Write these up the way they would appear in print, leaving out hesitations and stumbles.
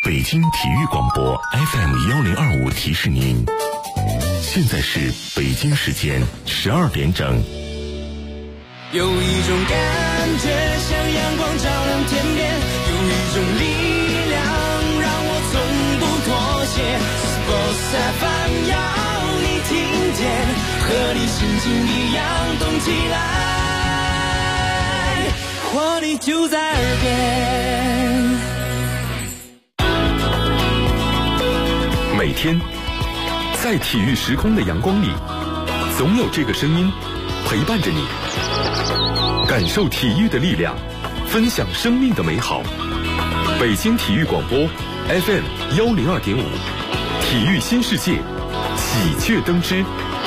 北京体育广播 FM1025提示您，现在是北京时间12点整。 有一种感觉像阳光照亮天边，有一种力量让我从不妥协。Sports FM 要你听见，和你心情一样动起来，活力就在耳边。 每天在体育时空的阳光里，总有这个声音陪伴着你，感受体育的力量，分享生命的美好。北京体育广播 FM102.5，体育新世界，喜鹊登枝。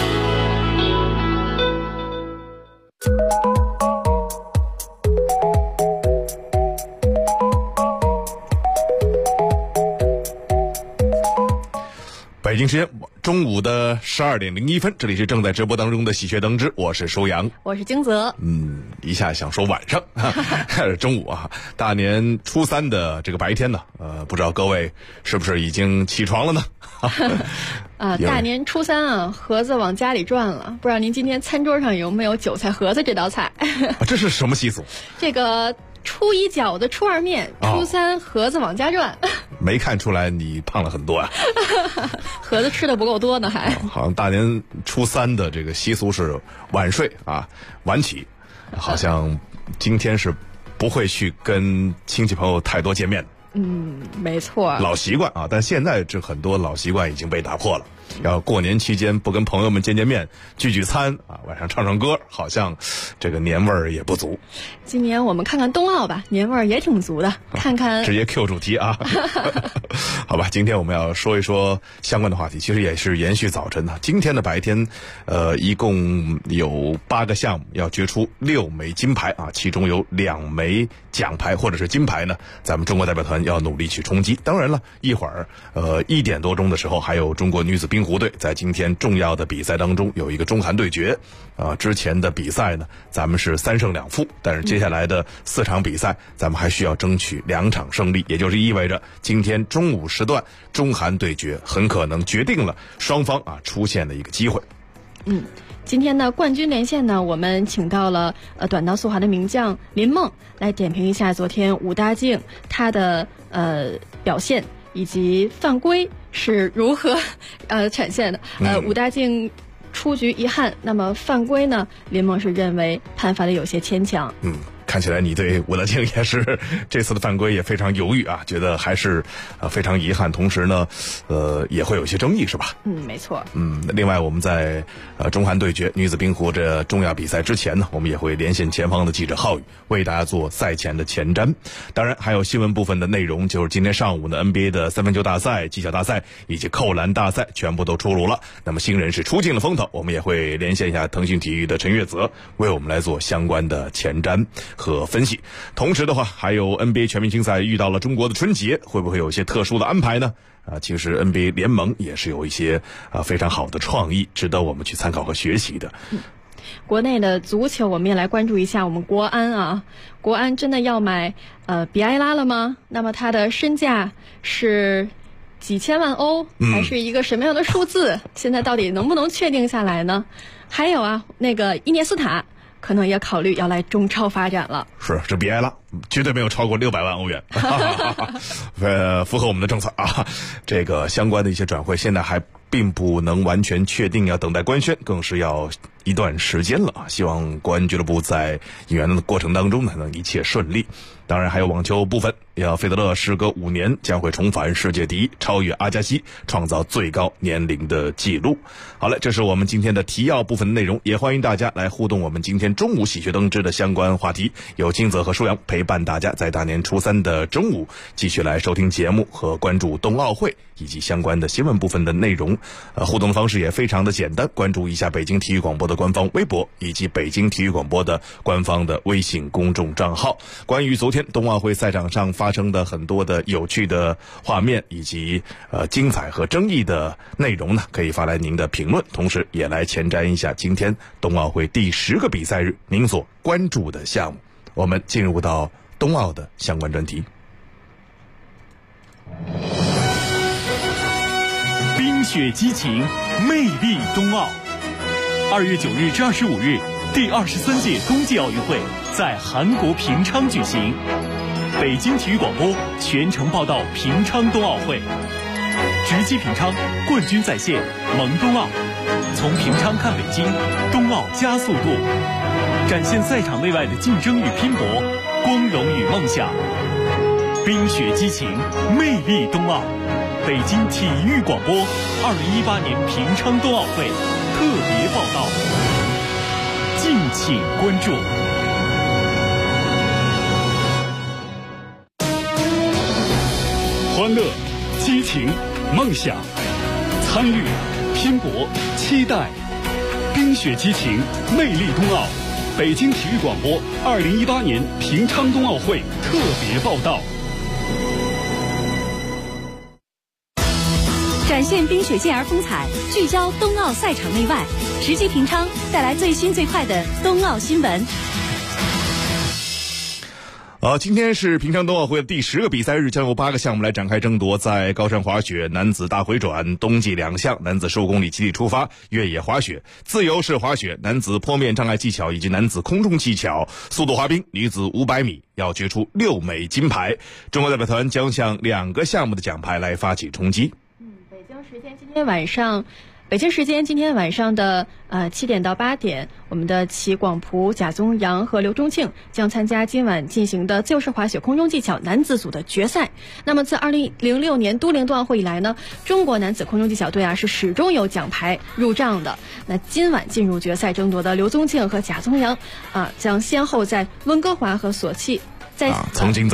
北京时间中午的12点01分，这里是正在直播当中的喜鹊登枝，我是舒阳， 我是金泽。 一下想说晚上，中午啊，大年初3的这个白天呢，不知道各位是不是已经起床了呢？ 大年初3啊，盒子往家里转了，不知道您今天餐桌上有没有韭菜盒子这道菜？ 这是什么习俗？ 这个初一饺子，初2面，初3盒子往家转。 没看出来你胖了很多啊。 盒子吃的不够多呢，还好像大年初3的这个习俗是晚睡啊，晚起，好像今天是不会去跟亲戚朋友太多见面的。 没错， 老习惯啊，但现在这很多老习惯已经被打破了。要过年期间不跟朋友们见面、聚餐啊，晚上唱歌，好像这个年味儿也不足。 今年我们看看冬奥吧，年味儿也挺足的。看看直接 Q 主题啊。好吧，今天我们要说一说相关的话题，其实也是延续早晨的。今天的白天，一共有8个项目要决出6枚金牌啊，其中有2枚奖牌或者是金牌呢，咱们中国代表团要努力去冲击。当然了，一会儿1点多钟的时候，还有中国女子冰壶队在今天重要的比赛当中有一个中韩对决。之前的比赛呢，咱们是3胜2负，但是接下来的4场比赛，咱们还需要争取2场胜利，也就是意味着今天中午时段中韩对决很可能决定了双方出现的一个机会。 今天的冠军连线呢，我们请到了短道速滑的名将林梦来点评一下昨天武大靖他的表现以及犯规是如何展现的。武大靖出局遗憾，那么犯规呢，林梦是认为判罚的有些牵强。 看起来你对武大靖也是这次的犯规也非常犹豫啊，觉得还是非常遗憾，同时呢也会有些争议，是吧？ 没错。 另外我们在中韩对决女子冰壶这重要比赛之前呢，我们也会连线前方的记者浩宇，为大家做赛前的前瞻。当然还有新闻部分的内容，就是今天上午的 NBA 的3分球大赛、技巧大赛以及扣篮大赛全部都出炉了。那么新人是出尽了风头，我们也会连线一下腾讯体育的陈月泽，为我们来做相关的前瞻和分析。同时的话，还有 NBA 全明星赛遇到了中国的春节，会不会有一些特殊的安排呢？其实 NBA 联盟也是有一些非常好的创意，值得我们去参考和学习的。 国内的足球，我们也来关注一下我们国安啊。国安真的要买比埃拉了吗？那么他的身价是几千万欧，还是一个什么样的数字？现在到底能不能确定下来呢？还有啊，那个伊涅斯塔可能也考虑要来中超发展了。 是，这比埃拉绝对没有超过600万欧元，符合我们的政策啊。这个相关的一些转会现在还并不能完全确定，要等待官宣，更是要一段时间了啊。希望国安俱乐部在引援的过程当中呢，能一切顺利。当然还有网球部分，费德勒时隔5年将会重返世界第一，超越阿加西，创造最高年龄的记录。好了，这是我们今天的提要部分的内容，也欢迎大家来互动我们今天中午喜鹊登枝的相关话题。有金泽和舒阳陪伴大家在大年初3的中午继续来收听节目和关注冬奥会以及相关的新闻部分的内容。互动的方式也非常的简单，关注一下北京体育广播的官方微博以及北京体育广播的官方的微信公众账号。关于昨天冬奥会赛场上发生的很多的有趣的画面以及精彩和争议的内容呢，可以发来您的评论，同时也来前瞻一下今天冬奥会第10个比赛日您所关注的项目。我们进入到冬奥的相关专题。 冰雪激情，魅力冬奥。2月9日至25日，第23届冬季奥运会在韩国平昌举行。北京体育广播全程报道平昌冬奥会，直击平昌，冠军在线，萌冬奥。从平昌看北京，冬奥加速度，展现赛场内外的竞争与拼搏，光荣与梦想。冰雪激情，魅力冬奥。北京体育广播2018年平昌冬奥会特别报道，敬请关注。欢乐、激情、梦想，参与、拼搏、期待，冰雪激情，魅力冬奥。北京体育广播2018年平昌冬奥会特别报道。 展现冰雪健儿风采，聚焦冬奥赛场内外，直击平昌，带来最新最快的冬奥新闻。 今天是平昌冬奥会的第10个比赛日，将由8个项目来展开争夺。在高山滑雪、男子大回转、冬季2项、男子15公里集体出发、越野滑雪、自由式滑雪、男子坡面障碍技巧以及男子空中技巧、速度滑冰、女子500米，要决出6枚金牌。中国代表团将向2个项目的奖牌来发起冲击。 北京时间今天晚上的7点到8点，我们的齐广璞、贾宗洋和刘钟庆将参加今晚进行的自由式滑雪空中技巧男子组的决赛。那么自2006年都灵冬奥会以来呢，中国男子空中技巧队是始终有奖牌入账的。那今晚进入决赛争夺的刘宗庆和贾宗洋将先后在温哥华和索契曾经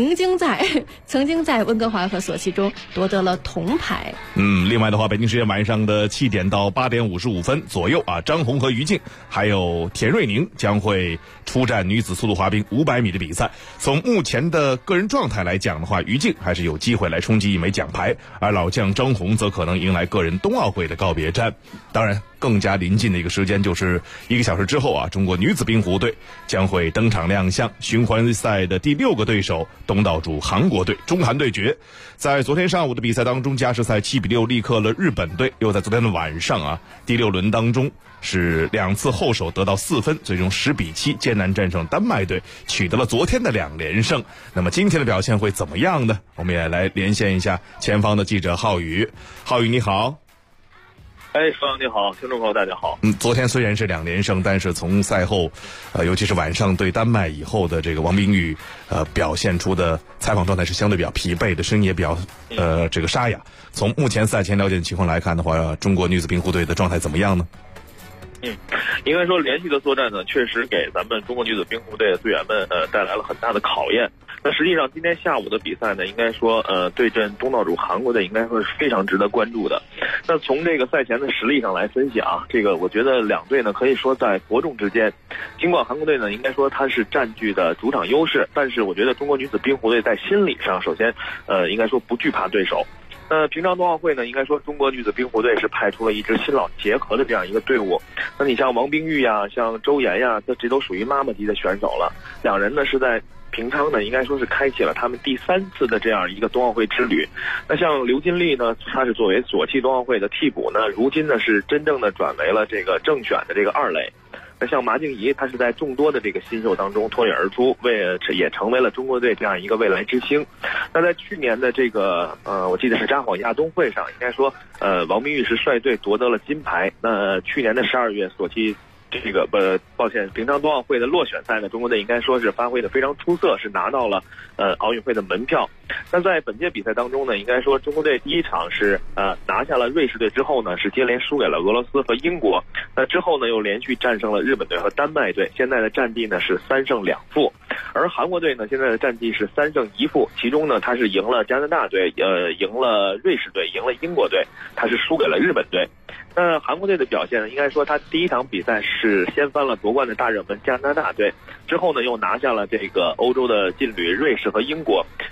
在温哥华和索契中夺得了铜牌。 另外的话，北京时间晚上的7点到8点55分左右张红和于静还有田瑞宁将会出战女子速度滑冰500米的比赛。从目前的个人状态来讲的话，于静还是有机会来冲击1枚奖牌，而老将张红则可能迎来个人冬奥会的告别战。当然更加临近的一个时间就是1个小时之后中国女子冰壶队将会登场亮相，循环赛的第6个对手东道主韩国队，中韩对决。在昨天上午的比赛当中，加时赛7比6力克了日本队，又在昨天的晚上第6轮当中是2次后手得到4分，最终10比7艰难战胜丹麦队，取得了昨天的2连胜。那么今天的表现会怎么样呢？我们也来连线一下前方的记者浩宇。浩宇你好。 双阳你好，听众朋友大家好。 昨天虽然是2连胜，但是从赛后尤其是晚上对丹麦以后的这个王冰玉表现出的采访状态是相对比较疲惫的，声音也比较这个沙哑。从目前赛前了解的情况来看的话，中国女子冰壶队的状态怎么样呢？ 应该说连续的作战呢，确实给咱们中国女子冰壶队的队员们带来了很大的考验。那实际上今天下午的比赛呢，应该说对阵东道主韩国队应该说是非常值得关注的。那从这个赛前的实力上来分析这个我觉得两队呢可以说在伯仲之间。尽管韩国队呢应该说它是占据的主场优势，但是我觉得中国女子冰壶队在心理上首先应该说不惧怕对手。平昌冬奥会呢，应该说中国女子冰壶队是派出了一支新老结合的这样一个队伍。那你像王冰玉像周岩这都属于妈妈级的选手了。两人呢是在平昌呢，应该说是开启了他们第3次的这样一个冬奥会之旅。那像刘金丽呢，她是作为索契冬奥会的替补呢，如今呢是真正的转为了这个正选的这个2垒。那像马静怡，她是在众多的这个新秀当中脱颖而出，也成为了中国队这样一个未来之星。那在去年的这个我记得是札幌亚冬会上，应该说王冰玉是率队夺得了金牌。那去年的12月索契这个平昌冬奥会的落选赛呢，中国队应该说是发挥的非常出色，是拿到了奥运会的门票。那在本届比赛当中呢，应该说中国队第一场是拿下了瑞士队之后呢，是接连输给了俄罗斯和英国。那之后呢，又连续战胜了日本队和丹麦队，现在的战绩呢是3胜2负。而韩国队呢，现在的战绩是3胜1负，其中呢他是赢了加拿大队，赢了瑞士队，赢了英国队，他是输给了日本队。那韩国队的表现呢，应该说他第一场比赛是掀翻了夺冠的大热门加拿大队，之后呢又拿下了这个欧洲的劲旅瑞士和英国。那主场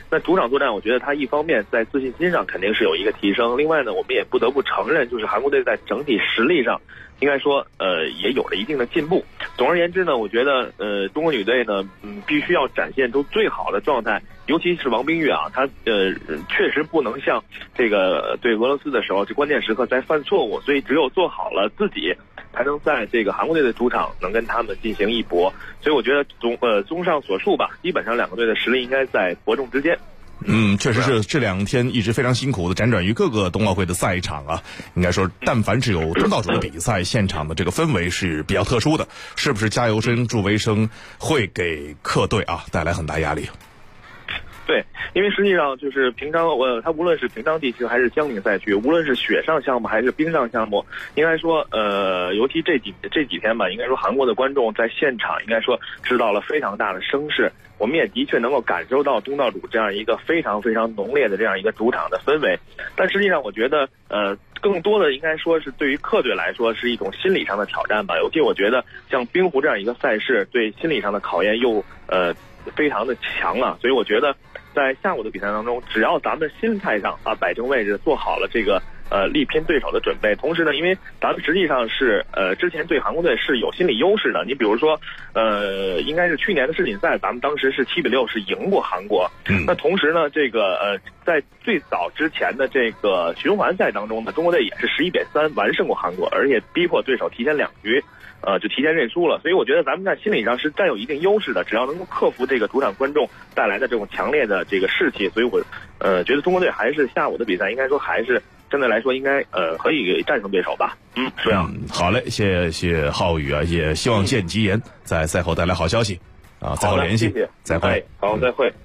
场作战，我觉得他一方面在自信心上肯定是有一个提升，另外呢，我们也不得不承认，就是韩国队在整体实力上，应该说也有了一定的进步。总而言之呢，我觉得中国女队呢，必须要展现出最好的状态，尤其是王冰玉啊，她确实不能像这个对俄罗斯的时候，这关键时刻再犯错误，所以只有做好了自己，才能在这个韩国队的主场能跟他们进行一搏。所以我觉得综上所述吧，基本上两个队的实力应该在伯仲之间。 确实是这2天一直非常辛苦的辗转于各个冬奥会的赛场啊。应该说，但凡是有东道主的比赛，现场的这个氛围是比较特殊的。是不是加油声、助威声会给客队啊带来很大压力？ 对，因为实际上就是平常它无论是平常地区还是江岭赛区，无论是雪上项目还是冰上项目，应该说尤其这几天吧，应该说韩国的观众在现场应该说知道了非常大的声势。我们也的确能够感受到东道主这样一个非常非常浓烈的这样一个主场的氛围，但实际上我觉得更多的应该说是对于客队来说是一种心理上的挑战吧。尤其我觉得像冰壶这样一个赛事，对心理上的考验又非常的强了，所以我觉得在下午的比赛当中，只要咱们心态上摆正位置，做好了这个力拼对手的准备，同时呢，因为咱们实际上是之前对韩国队是有心理优势的。你比如说应该是去年的世锦赛，咱们当时是7-6是赢过韩国。那同时呢，这个在最早之前的这个循环赛当中呢，中国队也是11-3完胜过韩国，而且逼迫对手提前2局就提前认输了。所以我觉得咱们在心理上是占有一定优势的，只要能够克服这个主场观众带来的这种强烈的这个士气，所以我觉得中国队还是下午的比赛应该说还是相对来说应该可以战胜对手吧。是这样。 好嘞，谢谢浩宇啊，也希望见吉言在赛后带来好消息啊，赛后联系， 谢谢， 再会。 好，再会。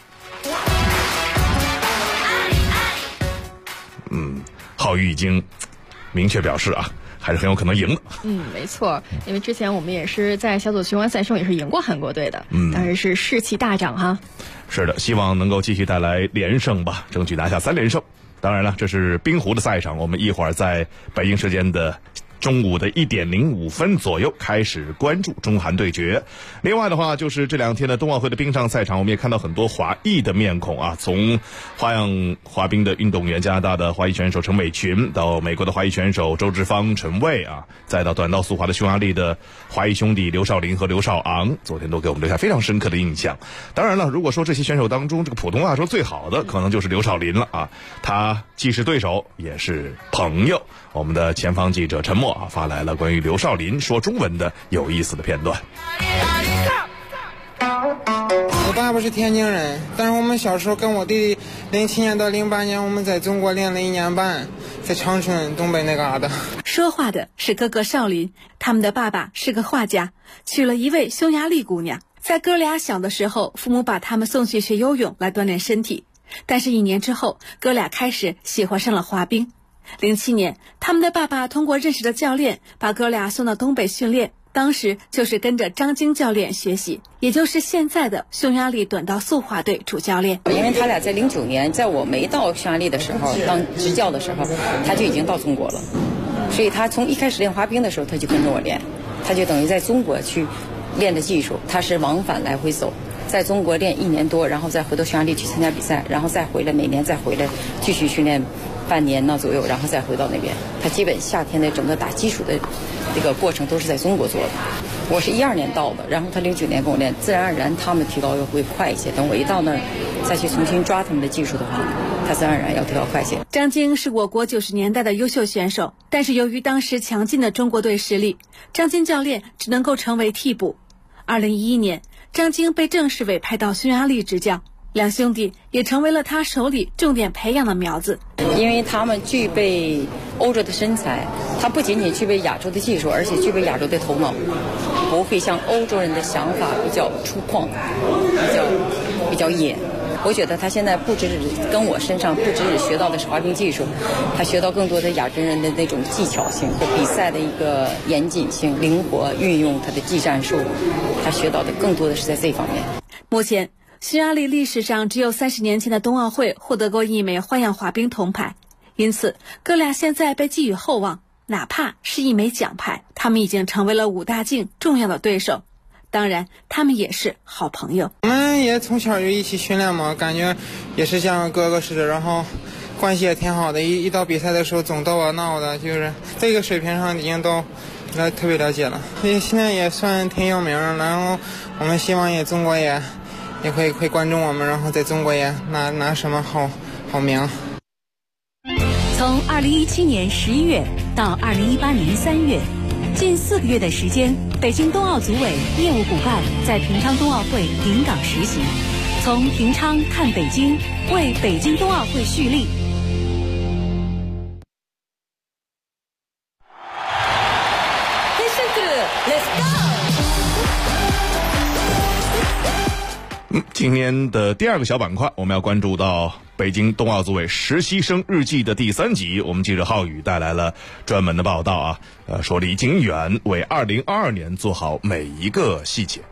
浩宇已经明确表示啊，还是很有可能赢的。 没错，因为之前我们也是在小组循环赛中也是赢过韩国队的，当然是士气大涨哈。 是的，希望能够继续带来连胜吧，争取拿下3连胜。当然了，这是冰壶的赛场，我们一会儿在北京时间的中午的1点05分左右开始关注中韩对决。另外的话，就是这2天的冬奥会的冰上赛场，我们也看到很多华裔的面孔啊，从花样滑冰的运动员加拿大的滑翼选手陈美群，到美国的滑翼选手周志芳、陈蔚啊，再到短道速滑的匈牙利的滑翼兄弟刘少林和刘少昂，昨天都给我们留下非常深刻的印象。当然了，如果说这些选手当中，这个普通话说最好的可能就是刘少林了啊，他既是对手也是朋友。我们的前方记者陈默发来了关于刘少林说中文的有意思的片段。 我爸爸是天津人，但是我们小时候跟我弟弟07年到08年我们在中国练了1年半，在长春东北那嘎达。 说话的是哥哥少林，他们的爸爸是个画家，娶了一位匈牙利姑娘。在哥俩小的时候，父母把他们送去学游泳来锻炼身体，但是1年之后，哥俩开始喜欢上了滑冰。07年，他们的爸爸通过认识的教练把哥俩送到东北训练，当时就是跟着张晶教练学习，也就是现在的匈牙利短道速滑队主教练。 因为他俩在09年，在我没到匈牙利的时候当执教的时候，他就已经到中国了，所以他从一开始练滑冰的时候他就跟着我练，他就等于在中国去练的技术，他是往返来回走，在中国练1年多，然后再回到匈牙利去参加比赛，然后再回来，每年再回来继续训练半年呢左右，然后再回到那边。他基本夏天的整个打基础的这个过程都是在中国做的。我是12年到的，然后他09年跟我练，自然而然他们提高会快一些。等我一到那儿再去重新抓他们的技术的话，他自然而然要提高快些。 张晶是我国90年代的优秀选手，但是由于当时强劲的中国队实力，张晶教练只能够成为替补。2011年，张晶被正式委派到匈牙利执教，两兄弟也成为了他手里重点培养的苗子。 因为他们具备欧洲的身材，他不仅仅具备亚洲的技术，而且具备亚洲的头脑，不会像欧洲人的想法比较粗犷，比较野。我觉得他现在不只是跟我身上不只是学到的是滑冰技术，他学到更多的亚洲人的那种技巧性和比赛的一个严谨性，灵活运用他的技战术，他学到的更多的是在这方面。 目前匈牙利历史上只有30年前的冬奥会获得过1枚花样滑冰铜牌，因此哥俩现在被寄予厚望，哪怕是1枚奖牌，他们已经成为了5大竞重要的对手。 当然他们也是好朋友。 我们也从小就一起训练嘛，感觉也是像哥哥似的，然后关系也挺好的，一到比赛的时候总逗我闹的，就是这个水平上已经都特别了解了，现在也算挺有名，然后我们希望中国也会关注我们，然后在中国也拿什么好名。 从2017年11月到2018年3月，近4个月的时间，北京冬奥组委业务骨干在平昌冬奥会临港实习，从平昌看北京，为北京冬奥会蓄力。 今年的第2个小板块，我们要关注到北京冬奥组委实习生日记的第3集。我们记者浩宇带来了专门的报道啊，说李景远为2022年做好每一个细节。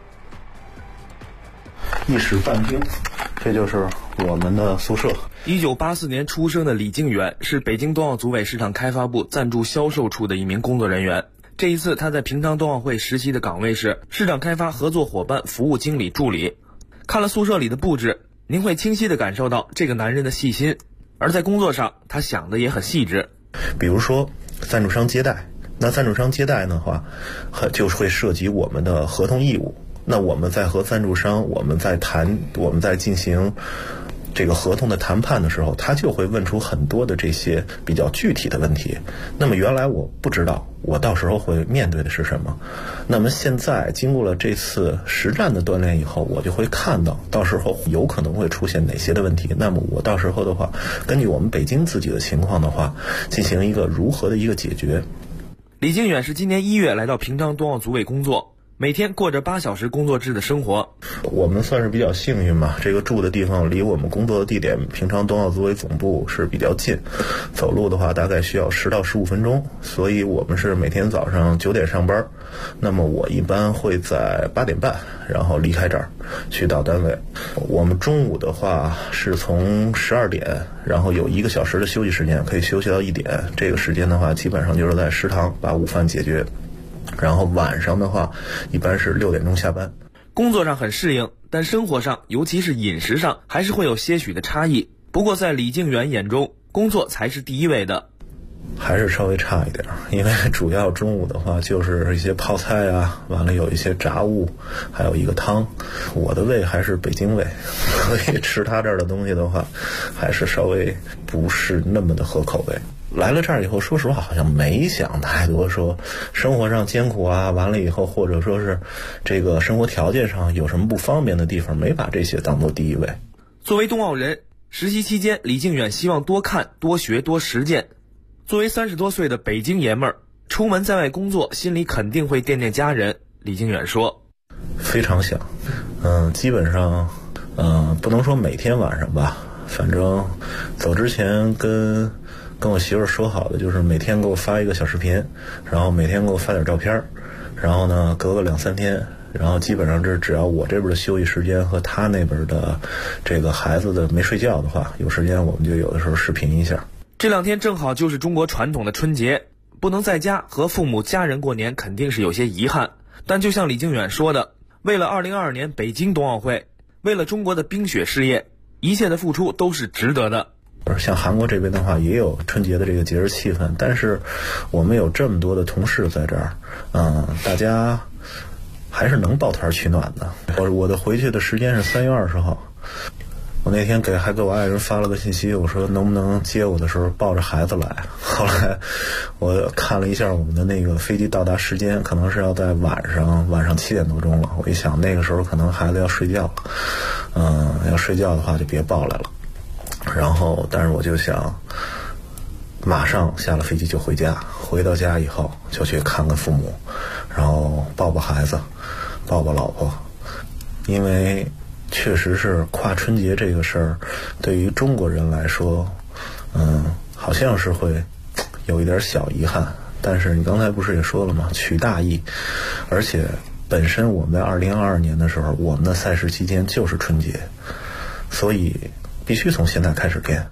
一室半厅，这就是我们的宿舍。 1984年出生的李景远是北京冬奥组委市场开发部赞助销售处的一名工作人员。这一次他在平昌冬奥会实习的岗位是市场开发合作伙伴服务经理助理。看了宿舍里的布置，您会清晰地感受到这个男人的细心，而在工作上他想的也很细致。 比如说赞助商接待，那赞助商接待的话就会涉及我们的合同义务，那我们在和赞助商我们在进行这个合同的谈判的时候，他就会问出很多的这些比较具体的问题。那么原来我不知道我到时候会面对的是什么，那么现在经过了这次实战的锻炼以后，我就会看到时候有可能会出现哪些的问题，那么我到时候的话根据我们北京自己的情况的话进行一个如何的一个解决。 李景远是今年1月来到平昌冬奥组委工作，每天过着8小时工作制的生活。 我们算是比较幸运嘛，这个住的地方离我们工作的地点平昌冬奥组委总部是比较近，走路的话大概需要10到15分钟，所以我们是每天早上9点上班，那么我一般会在8点半然后离开这儿去到单位。我们中午的话是从12点，然后有1个小时的休息时间，可以休息到1点，这个时间的话基本上就是在食堂把午饭解决，然后晚上的话一般是6点钟下班。 工作上很适应，但生活上尤其是饮食上还是会有些许的差异。不过在李景远眼中，工作才是第一位的。 还是稍微差一点，因为主要中午的话就是一些泡菜啊，完了有一些炸物，还有一个汤。我的胃还是北京胃，所以吃他这儿的东西的话还是稍微不是那么的合口味。来了这儿以后，说实话好像没想太多，说生活上艰苦啊，完了以后或者说是这个生活条件上有什么不方便的地方，没把这些当做第一位。 作为冬奥人，实习期间李景远希望多看多学多实践。作为30多岁的北京爷们儿，出门在外工作，心里肯定会惦念家人。李景远说非常想基本上不能说每天晚上吧，反正走之前跟我媳妇儿说好的，就是每天给我发一个小视频，然后每天给我发点照片，然后呢隔个2、3天，然后基本上这只要我这边的休息时间和他那边的这个孩子的没睡觉的话，有时间我们就有的时候视频一下。 这2天正好就是中国传统的春节，不能在家和父母家人过年肯定是有些遗憾，但就像李景远说的，为了2022年北京冬奥会，为了中国的冰雪事业，一切的付出都是值得的。 像韩国这边的话也有春节的这个节日气氛，但是我们有这么多的同事在这儿，大家还是能抱团取暖的。我的回去的时间是3月20号，我那天还给我爱人发了个信息，我说能不能接我的时候抱着孩子来。后来我看了一下我们的那个飞机到达时间，可能是要在晚上7点多钟了。我一想那个时候可能孩子要睡觉了，要睡觉的话就别抱来了。然后但是我就想马上下了飞机就回家，回到家以后就去看看父母，然后抱抱孩子，抱抱老婆。因为确实是跨春节这个事儿对于中国人来说好像是会有一点小遗憾，但是你刚才不是也说了吗，取大义，而且本身我们在2022年的时候，我们的赛事期间就是春节，所以必须从现在开始变。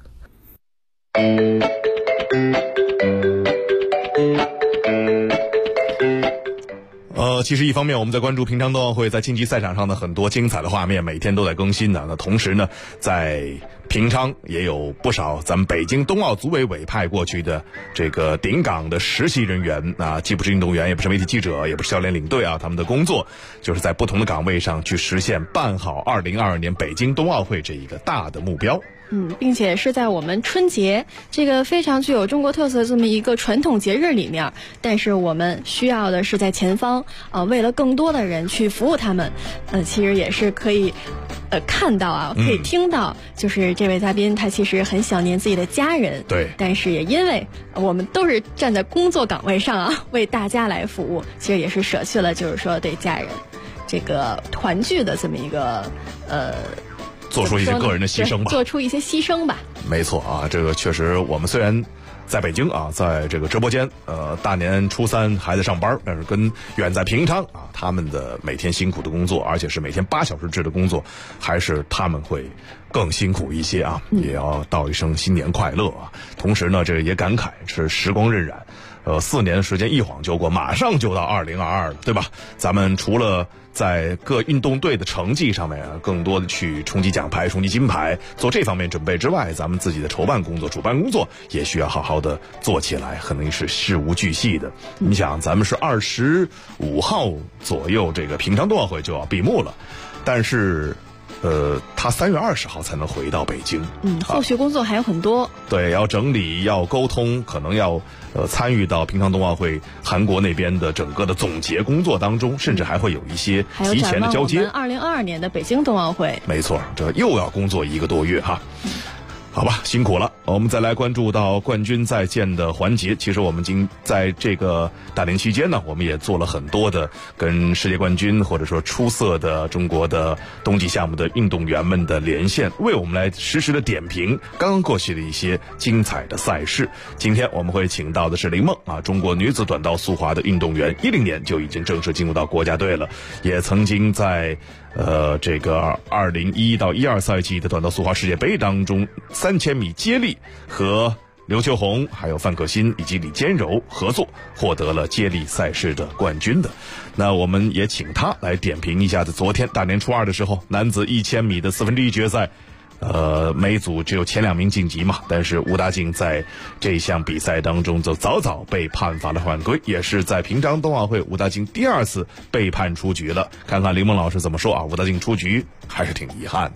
其实一方面我们在关注平昌冬奥会在竞技赛场上的很多精彩的画面，每天都在更新的。那同时呢，在平昌也有不少咱们北京冬奥组委委派过去的这个顶岗的实习人员啊，既不是运动员，也不是媒体记者，也不是教练领队啊，他们的工作就是在不同的岗位上去实现办好2022年北京冬奥会这一个大的目标。 并且是在我们春节这个非常具有中国特色这么一个传统节日里面，但是我们需要的是在前方为了更多的人去服务他们，其实也是可以看到啊，可以听到，就是这位嘉宾他其实很想念自己的家人， 对， 但是也因为我们都是站在工作岗位上啊，为大家来服务，其实也是舍去了就是说对家人这个团聚的这么一个做出一些个人的牺牲吧， 做出一些牺牲吧。 没错啊，这个确实，我们虽然在北京啊，在这个直播间，大年初3还在上班，但是跟远在平昌啊，他们的每天辛苦的工作，而且是每天8小时制的工作，还是他们会更辛苦一些啊，也要道一声新年快乐啊。同时呢，这也感慨是时光荏苒。4年的时间一晃就过，马上就到2022了，对吧？咱们除了在各运动队的成绩上面更多的去冲击奖牌、冲击金牌，做这方面准备之外，咱们自己的筹办工作、主办工作也需要好好的做起来，肯定是事无巨细的。你想，咱们是25号左右，这个平昌冬奥会就要闭幕了，但是他3月20号才能回到北京。 后续工作还有很多。 对，要整理，要沟通，可能要参与到平昌冬奥会韩国那边的整个的总结工作当中，甚至还会有一些提前的交接。 还有展望我们2022年的北京冬奥会。 没错，这又要工作1个多月哈。好吧，辛苦了。我们再来关注到冠军再见的环节。其实我们在这个大年期间呢，我们也做了很多的跟世界冠军或者说出色的中国的冬季项目的运动员们的连线，为我们来实时的点评刚刚过去的一些精彩的赛事。今天我们会请到的是林梦啊，中国女子短道速滑的运动员，10年就已经正式进入到国家队了，也曾经在这个2011到12赛季的短道速滑世界杯当中，3000米接力和刘秋红还有范可新以及李坚柔合作获得了接力赛事的冠军的。那我们也请他来点评一下子昨天大年初2的时候，男子1000米的1/4决赛，每组只有前2名晋级嘛，但是吴大靖在这项比赛当中就早早被判罚了犯规，也是在平昌冬奥会吴大靖第2次被判出局了。看看林梦老师怎么说啊？吴大靖出局还是挺遗憾的。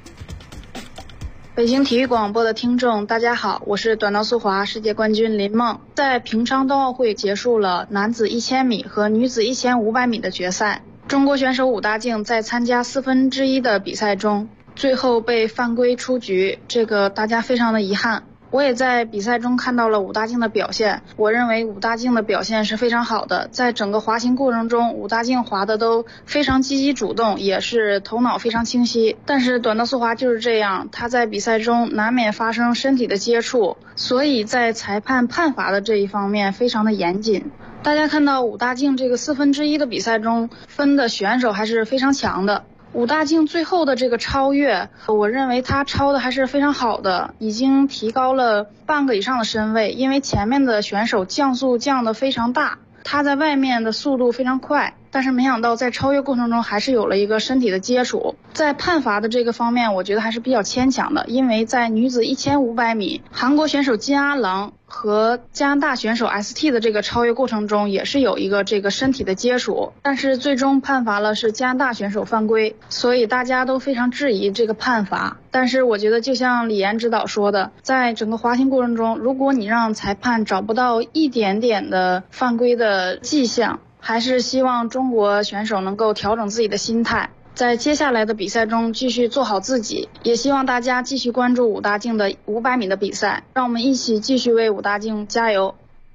北京体育广播的听众大家好，我是短道速滑世界冠军林梦。在平昌冬奥会结束了男子1000米和女子1500米的决赛，中国选手武大靖在参加1/4的比赛中最后被犯规出局，这个大家非常的遗憾。我也在比赛中看到了武大靖的表现，我认为武大靖的表现是非常好的，在整个滑行过程中，武大靖滑的都非常积极主动，也是头脑非常清晰。但是短道速滑就是这样，他在比赛中难免发生身体的接触，所以在裁判判罚的这一方面非常的严谨。大家看到武大靖这个1/4的比赛中分的选手还是非常强的。武大靖最后的这个超越，我认为他超的还是非常好的，已经提高了半个以上的身位，因为前面的选手降速降得非常大，他在外面的速度非常快，但是没想到在超越过程中还是有了一个身体的接触。在判罚的这个方面，我觉得还是比较牵强的，因为在女子1500米，韩国选手金阿郎和加拿大选手 ST 的这个超越过程中也是有一个这个身体的接触，但是最终判罚了是加拿大选手犯规，所以大家都非常质疑这个判罚。但是我觉得就像李岩指导说的，在整个滑行过程中，如果你让裁判找不到一点点的犯规的迹象，还是希望中国选手能够调整自己的心态，在接下来的比赛中继续做好自己，也希望大家继续关注武大靖的500米的比赛，让我们一起继续为武大靖加油。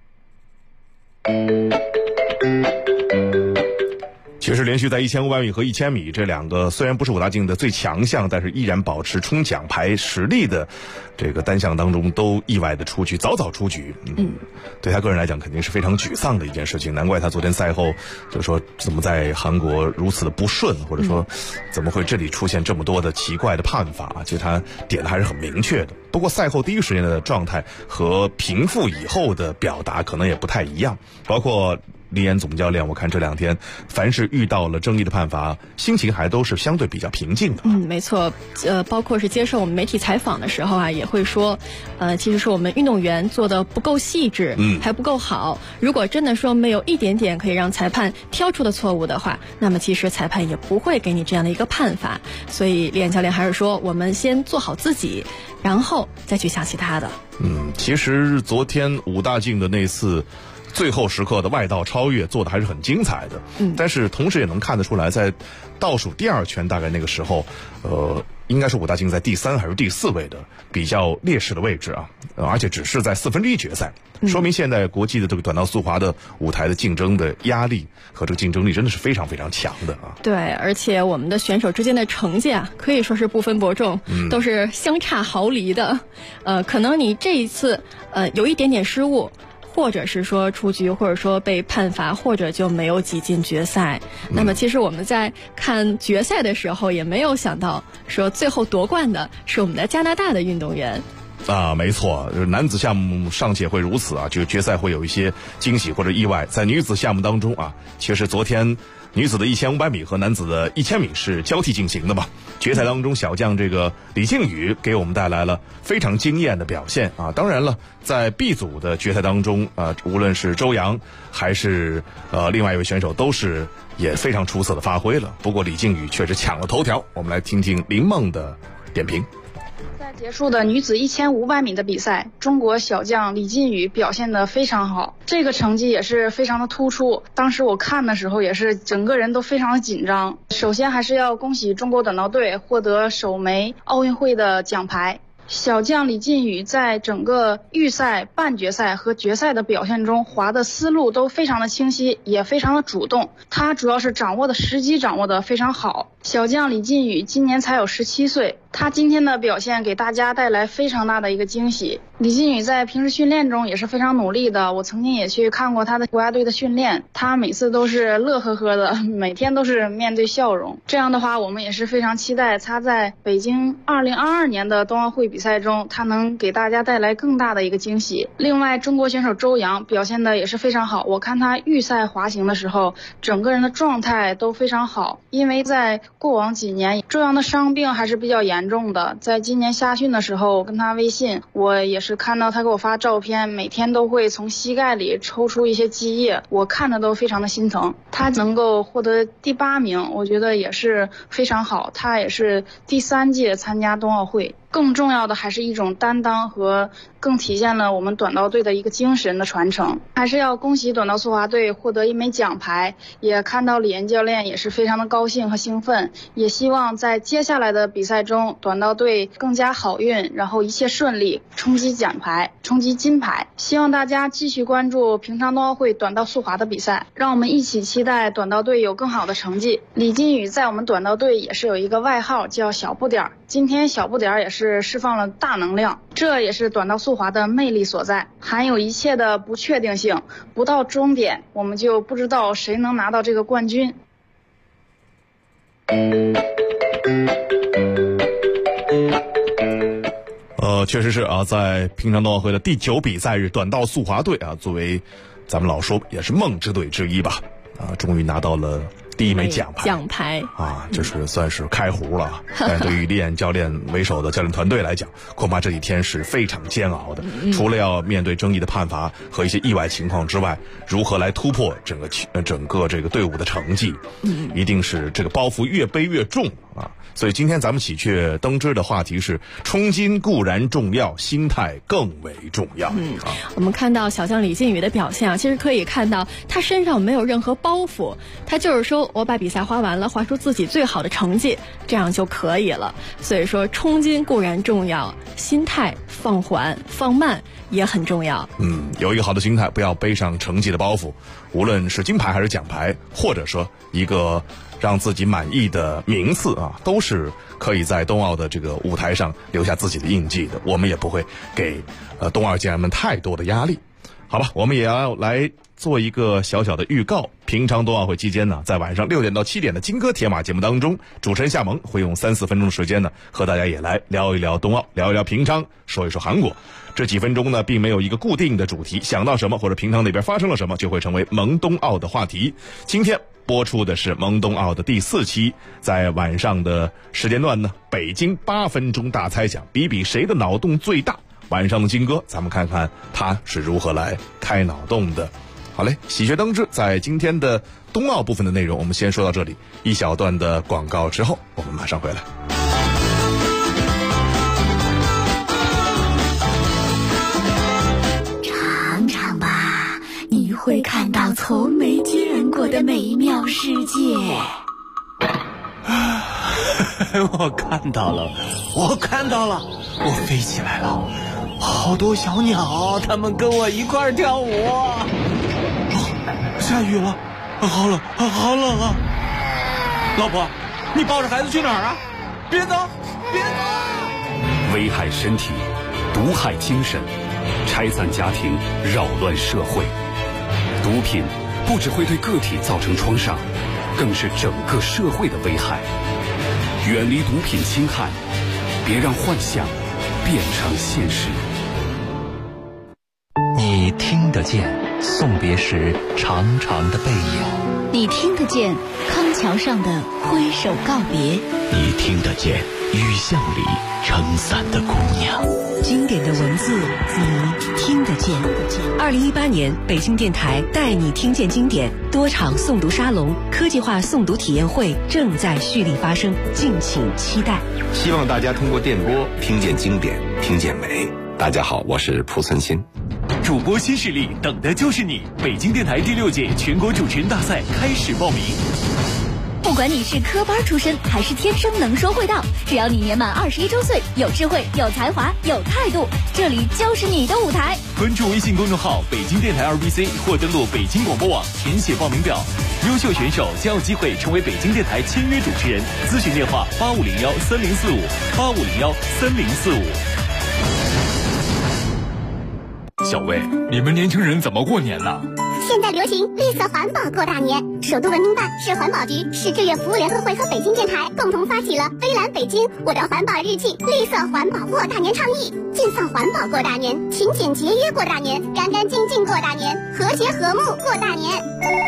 其实连续在1500米和1000米这2个虽然不是武大靖的最强项，但是依然保持冲奖牌实力的这个单项当中都意外的出局，早早出局。对他个人来讲肯定是非常沮丧的一件事情，难怪他昨天赛后就说怎么在韩国如此的不顺，或者说怎么会这里出现这么多的奇怪的判罚，其实他点的还是很明确的。不过赛后第一时间的状态和平复以后的表达可能也不太一样，包括李岩总教练，我看这2天凡是遇到了争议的判罚，心情还都是相对比较平静的。 没错，包括是接受我们媒体采访的时候啊，也会说，其实是我们运动员做的不够细致，还不够好。如果真的说没有一点点可以让裁判挑出的错误的话，那么其实裁判也不会给你这样的一个判罚。所以李岩教练还是说，我们先做好自己，然后再去想其他的。 其实昨天武大靖的那次最后时刻的外道超越做的还是很精彩的，但是同时也能看得出来，在倒数第2圈大概那个时候，应该是武大靖在第3还是第4位的比较劣势的位置啊，而且只是在1/4决赛，说明现在国际的这个短道速滑的舞台的竞争的压力和这个竞争力真的是非常非常强的啊。 对，而且我们的选手之间的成绩啊，可以说是不分伯仲，都是相差毫厘的。可能你这一次有一点点失误，或者是说出局，或者说被判罚，或者就没有挤进决赛。那么其实我们在看决赛的时候，也没有想到说最后夺冠的是我们的加拿大的运动员。 没错，男子项目尚且会如此啊，这个决赛会有一些惊喜或者意外。在女子项目当中啊，其实昨天女子的1500米和男子的1000米是交替进行的嘛。决赛当中，小将这个李靖宇给我们带来了非常惊艳的表现啊。当然了，在 B 组的决赛当中无论是周洋还是另外一位选手都是也非常出色的发挥了。不过李靖宇确实抢了头条，我们来听听林梦的点评。 在结束的女子1500米的比赛，中国小将李靖宇表现得非常好，这个成绩也是非常的突出。当时我看的时候也是整个人都非常的紧张。首先还是要恭喜中国短道队获得首枚奥运会的奖牌。小将李靖宇在整个预赛、半决赛和决赛的表现中，滑的思路都非常的清晰，也非常的主动。他主要是掌握的时机掌握的非常好。小将李靖宇今年才有17岁，他今天的表现给大家带来非常大的一个惊喜。李靖宇在平时训练中也是非常努力的，我曾经也去看过他的国家队的训练，他每次都是乐呵呵的，每天都是面对笑容。这样的话，我们也是非常期待他在北京2022年的冬奥会比赛中，他能给大家带来更大的一个惊喜。另外，中国选手周洋表现的也是非常好，我看他预赛滑行的时候，整个人的状态都非常好。因为在过往几年，周洋的伤病还是比较严重的，在今年夏训的时候，跟他微信，我也是看到他给我发照片，每天都会从膝盖里抽出一些积液，我看着都非常的心疼。他能够获得第8名，我觉得也是非常好，他也是第3届参加冬奥会。更重要的还是一种担当和更体现了我们短道队的一个精神的传承。还是要恭喜短道速滑队获得1枚奖牌，也看到李岩教练也是非常的高兴和兴奋，也希望在接下来的比赛中，短道队更加好运，然后一切顺利，冲击奖牌，冲击金牌。希望大家继续关注平昌冬奥会短道速滑的比赛，让我们一起期待短道队有更好的成绩。李靖宇在我们短道队也是有一个外号叫小不点儿，今天小不点儿也是释放了大能量，这也是短道速滑的魅力所在，含有一切的不确定性，不到终点我们就不知道谁能拿到这个冠军。 确实是啊，在平昌冬奥会的第9比赛日，短道速滑队啊，作为咱们老说也是梦之队之一吧，终于拿到了第1枚奖牌啊，这是算是开胡了。但对于李岩教练为首的教练团队来讲，恐怕这几天是非常煎熬的。除了要面对争议的判罚和一些意外情况之外，如何来突破整个这个队伍的成绩，一定是这个包袱越背越重啊。所以今天咱们喜鹊登枝的话题是冲金固然重要，心态更为重要。 我们看到小将李靖宇的表现啊，其实可以看到他身上没有任何包袱，他就是说我把比赛滑完了，滑出自己最好的成绩，这样就可以了。所以说冲金固然重要，心态放缓放慢也很重要。 有一个好的心态，不要背上成绩的包袱，无论是金牌还是奖牌，或者说一个让自己满意的名次啊，都是可以在冬奥的这个舞台上留下自己的印记的。我们也不会给冬奥健儿们太多的压力。 好吧，我们也要来做一个小小的预告。平昌冬奥会期间呢，在晚上6点到7点的金戈铁马节目当中，主持人夏萌会用3-4分钟的时间呢，和大家也来聊一聊冬奥，聊一聊平昌，说一说韩国。这几分钟呢，并没有一个固定的主题，想到什么或者平昌那边发生了什么，就会成为萌冬奥的话题。今天播出的是萌冬奥的第4期，在晚上的时间段呢，北京8分钟大猜想，比谁的脑洞最大。晚上的金歌，咱们看看他是如何来开脑洞的。好嘞，喜鹊登之，在今天的冬奥部分的内容，我们先说到这里。一小段的广告之后，我们马上回来。 尝尝吧，你会看到从没见过的美妙世界。 我看到了，我飞起来了。好多小鸟，它们跟我一块儿跳舞。下雨了，好冷啊！老婆，你抱着孩子去哪儿啊？别走！ 危害身体，毒害精神，拆散家庭，扰乱社会。毒品不只会对个体造成创伤，更是整个社会的危害。远离毒品侵害，别让幻想变成现实。 你听得见送别时长长的背影， 你听得见康桥上的挥手告别， 你听得见雨巷里撑伞的姑娘。 经典的文字你听得见。2018年北京电台带你听见经典多场诵读沙龙、科技化诵读体验会正在蓄力发生，敬请期待。 希望大家通过电波听见经典，听见美。大家好，我是蒲存昕。 主播新势力，等的就是你！北京电台第6届全国主持人大赛开始报名。 不管你是科班出身还是天生能说会道，只要你年满21周岁，有智慧、有才华、有态度，这里就是你的舞台。 关注微信公众号北京电台2BC 或登录北京广播网填写报名表，优秀选手将有机会成为北京电台签约主持人。咨询电话8501-3045，8501-3045。 小魏，你们年轻人怎么过年呢？ 现在流行绿色环保过大年，首都文明办、市环保局、市志愿服务联合会和北京电台共同发起了微蓝北京我的环保日记绿色环保过大年倡议，尽放环保过大年，勤俭节约过大年，干干净净过大年，和谐和睦过大年。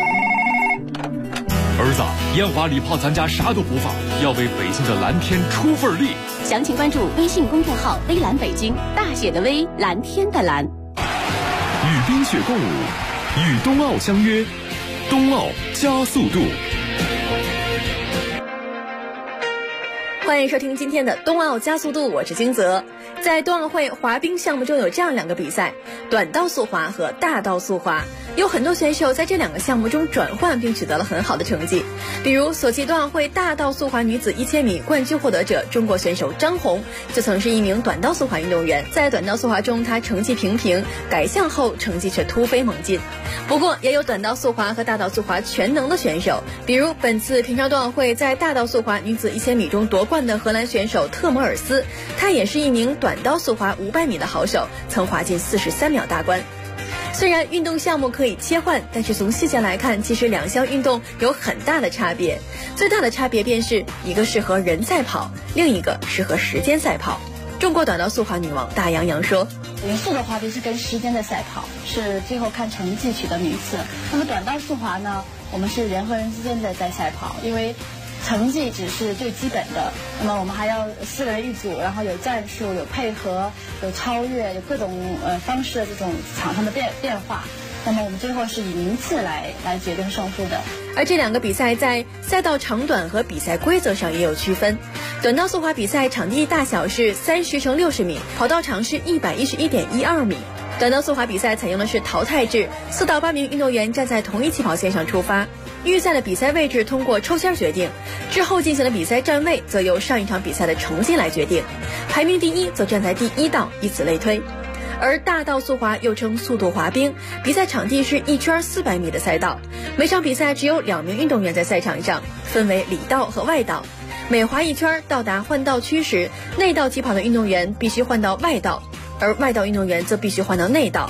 儿子，烟花礼炮咱家啥都不放，要为北京的蓝天出份力。 详情关注微信公众号微蓝北京，大写的微，蓝天的蓝。 与冰雪共舞，与冬奥相约，冬奥加速度。 欢迎收听今天的冬奥加速度，我是金泽。在冬奥会滑冰项目中有这样2个比赛，短道速滑和大道速滑。有很多选手在这2个项目中转换并取得了很好的成绩，比如索契冬奥会大道速滑女子1000米冠军获得者中国选手张红，就曾是一名短道速滑运动员。在短道速滑中，她成绩平平，改项后成绩却突飞猛进。不过也有短道速滑和大道速滑全能的选手，比如本次平昌冬奥会在大道速滑女子1000米中夺冠的荷兰选手特摩尔斯，她也是一名短道速滑500米的好手，曾滑进43秒大关。虽然运动项目可以切换，但是从细节来看，其实2项运动有很大的差别。最大的差别便是一个适合人赛跑，另一个适合时间赛跑。中国短道速滑女王大杨洋说， 严肃的滑冰是跟时间的赛跑，是最后看成绩取得名次。那么短道速滑呢，我们是人和人之间的在赛跑，因为成绩只是最基本的，那么我们还要4个人一组，然后有战术、有配合、有超越、有各种方式的这种场上的变化。那么我们最后是以名次来决定胜负的。 而这2个比赛在赛道长短和比赛规则上也有区分。短道速滑比赛场地大小是30×60米，跑道长是111.12米。短道速滑比赛采用的是淘汰制，4到8名运动员站在同一起跑线上出发，预赛的比赛位置通过抽签决定，之后进行的比赛站位则由上一场比赛的成绩来决定，排名第1则站在第1道，以此类推。而大道速滑又称速度滑冰，比赛场地是1圈400米的赛道，每场比赛只有2名运动员在赛场上，分为里道和外道。每滑1圈到达换道区时，内道起跑的运动员必须换到外道，而外道运动员则必须换到内道。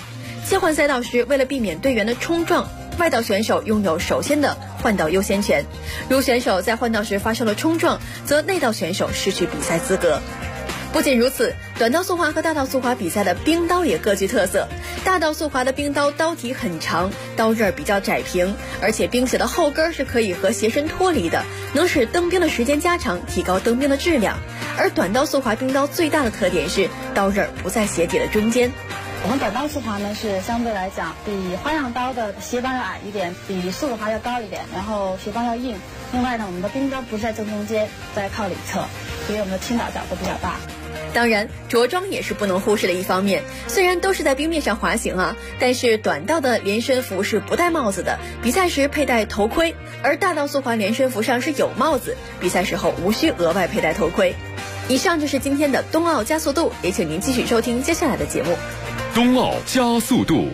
切换赛道时，为了避免队员的冲撞，外道选手拥有首先的换道优先权。如选手在换道时发生了冲撞，则内道选手失去比赛资格。不仅如此，短道速滑和大道速滑比赛的冰刀也各具特色。大道速滑的冰刀刀体很长，刀刃比较窄平，而且冰雪的后跟是可以和鞋身脱离的，能使蹬冰的时间加长，提高蹬冰的质量。而短道速滑冰刀最大的特点是刀刃不在鞋底的中间。 我们短道速滑呢是相对来讲比花样刀的鞋帮要矮一点，比速度滑要高一点，然后鞋帮要硬。另外呢，我们的冰刀不是在正中间，在靠里侧，所以我们的倾倒角度比较大。 当然，着装也是不能忽视的一方面。虽然都是在冰面上滑行啊，但是短道的连身服是不戴帽子的，比赛时佩戴头盔；而大道速滑连身服上是有帽子，比赛时候无需额外佩戴头盔。以上就是今天的冬奥加速度，也请您继续收听接下来的节目。 冬奥加速度，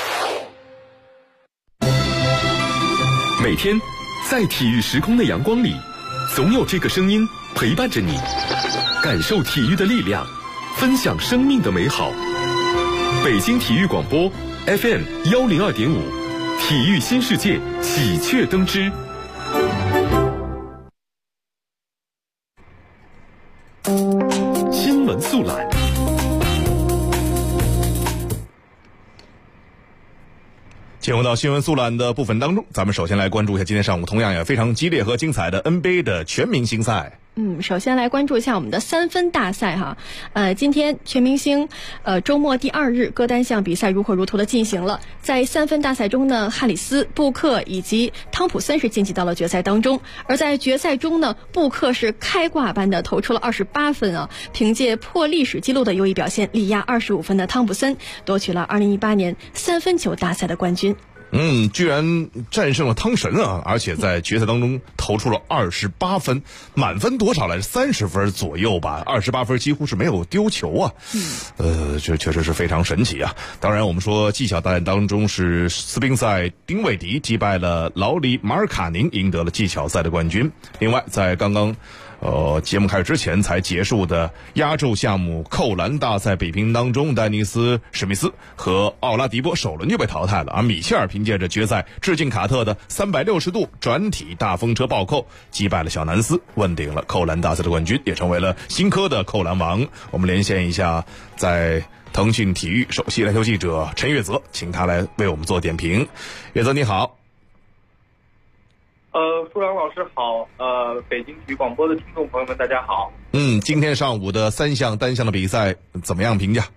每天在体育时空的阳光里，总有这个声音陪伴着你。感受体育的力量，分享生命的美好。北京体育广播 FM 102.5，体育新世界喜鹊登枝。新闻速览。 进入到新闻速览的部分当中，咱们首先来关注一下今天上午同样也非常激烈和精彩的 NBA 的全明星赛。 首先来关注一下我们的三分大赛哈。今天全明星周末第2日各单项比赛如火如荼的进行了。在三分大赛中呢，哈里斯、布克以及汤普森是晋级到了决赛当中。而在决赛中呢，布克是开挂般的投出了28分啊，凭借破历史纪录的优异表现，力压25分的汤普森夺取了2018年三分球大赛的冠军。 居然战胜了汤神啊！而且在决赛当中投出了28分，满分多少来着？30分左右吧，28分几乎是没有丢球啊。这确实是非常神奇啊！当然，我们说技巧大战当中是斯宾塞丁韦迪击败了劳里马尔卡宁，赢得了技巧赛的冠军。另外，在刚刚节目开始之前才结束的压轴项目扣篮大赛比拼当中，丹尼斯史密斯和奥拉迪波首轮就被淘汰了，而米切尔凭借着决赛致敬卡特的360度转体大风车暴扣，击败了小南斯，问鼎了扣篮大赛的冠军，也成为了新科的扣篮王。我们连线一下在腾讯体育首席篮球记者陈月泽，请他来为我们做点评。月泽你好。 舒阳老师好，北京体育广播的听众朋友们大家好。 今天上午的3项单项的比赛怎么样评价？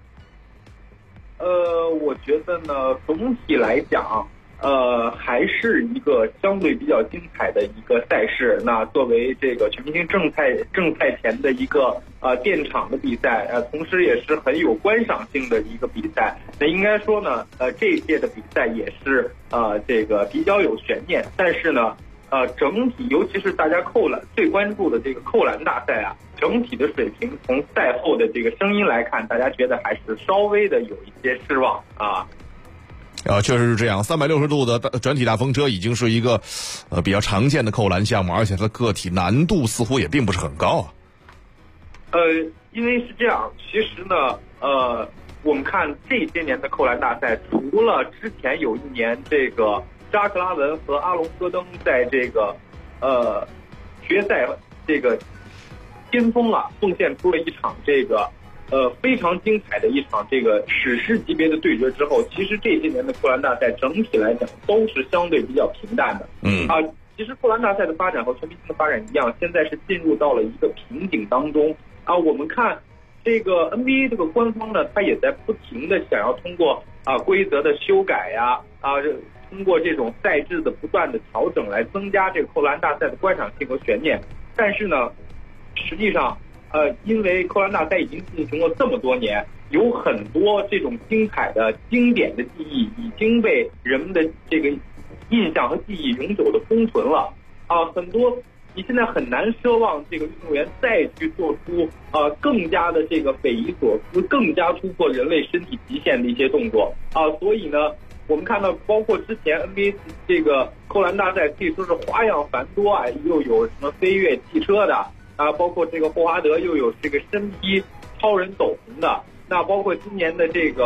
我觉得呢，总体来讲，还是一个相对比较精彩的一个赛事。那作为这个全明星正赛前的一个垫场的比赛，同时也是很有观赏性的一个比赛。那应该说呢，这一届的比赛也是这个比较有悬念，但是呢。整体尤其是大家最关注的这个扣篮大赛啊，整体的水平从赛后的这个声音来看，大家觉得还是稍微的有一些失望啊。 确实是这样，360度的转体大风车已经是一个比较常见的扣篮项目，而且它的个体难度似乎也并不是很高啊。 因为是这样，其实呢，我们看这些年的扣篮大赛，除了之前有一年这个扎克拉文和阿隆戈登在这个决赛这个巅峰啊，奉献出了一场这个非常精彩的一场这个史诗级别的对决之后，其实这些年的扣篮大赛整体来讲都是相对比较平淡的。其实扣篮大赛的发展和全明星的发展一样，现在是进入到了一个瓶颈当中啊。我们看这个 NBA 这个官方呢，它也在不停的想要通过规则的修改呀通过这种赛制的不断的调整来增加这个扣篮大赛的观赏性和悬念。但是呢，实际上因为扣篮大赛已经进行了这么多年，有很多这种精彩的经典的记忆已经被人们的这个印象和记忆永久的封存了很多你现在很难奢望这个运动员再去做出更加的这个匪夷所思、更加突破人类身体极限的一些动作所以呢，我们看到包括之前 NBA 这个扣篮大赛可以说是花样繁多又有什么飞跃汽车的包括这个霍华德又有这个身披超人斗篷的，那包括今年的这个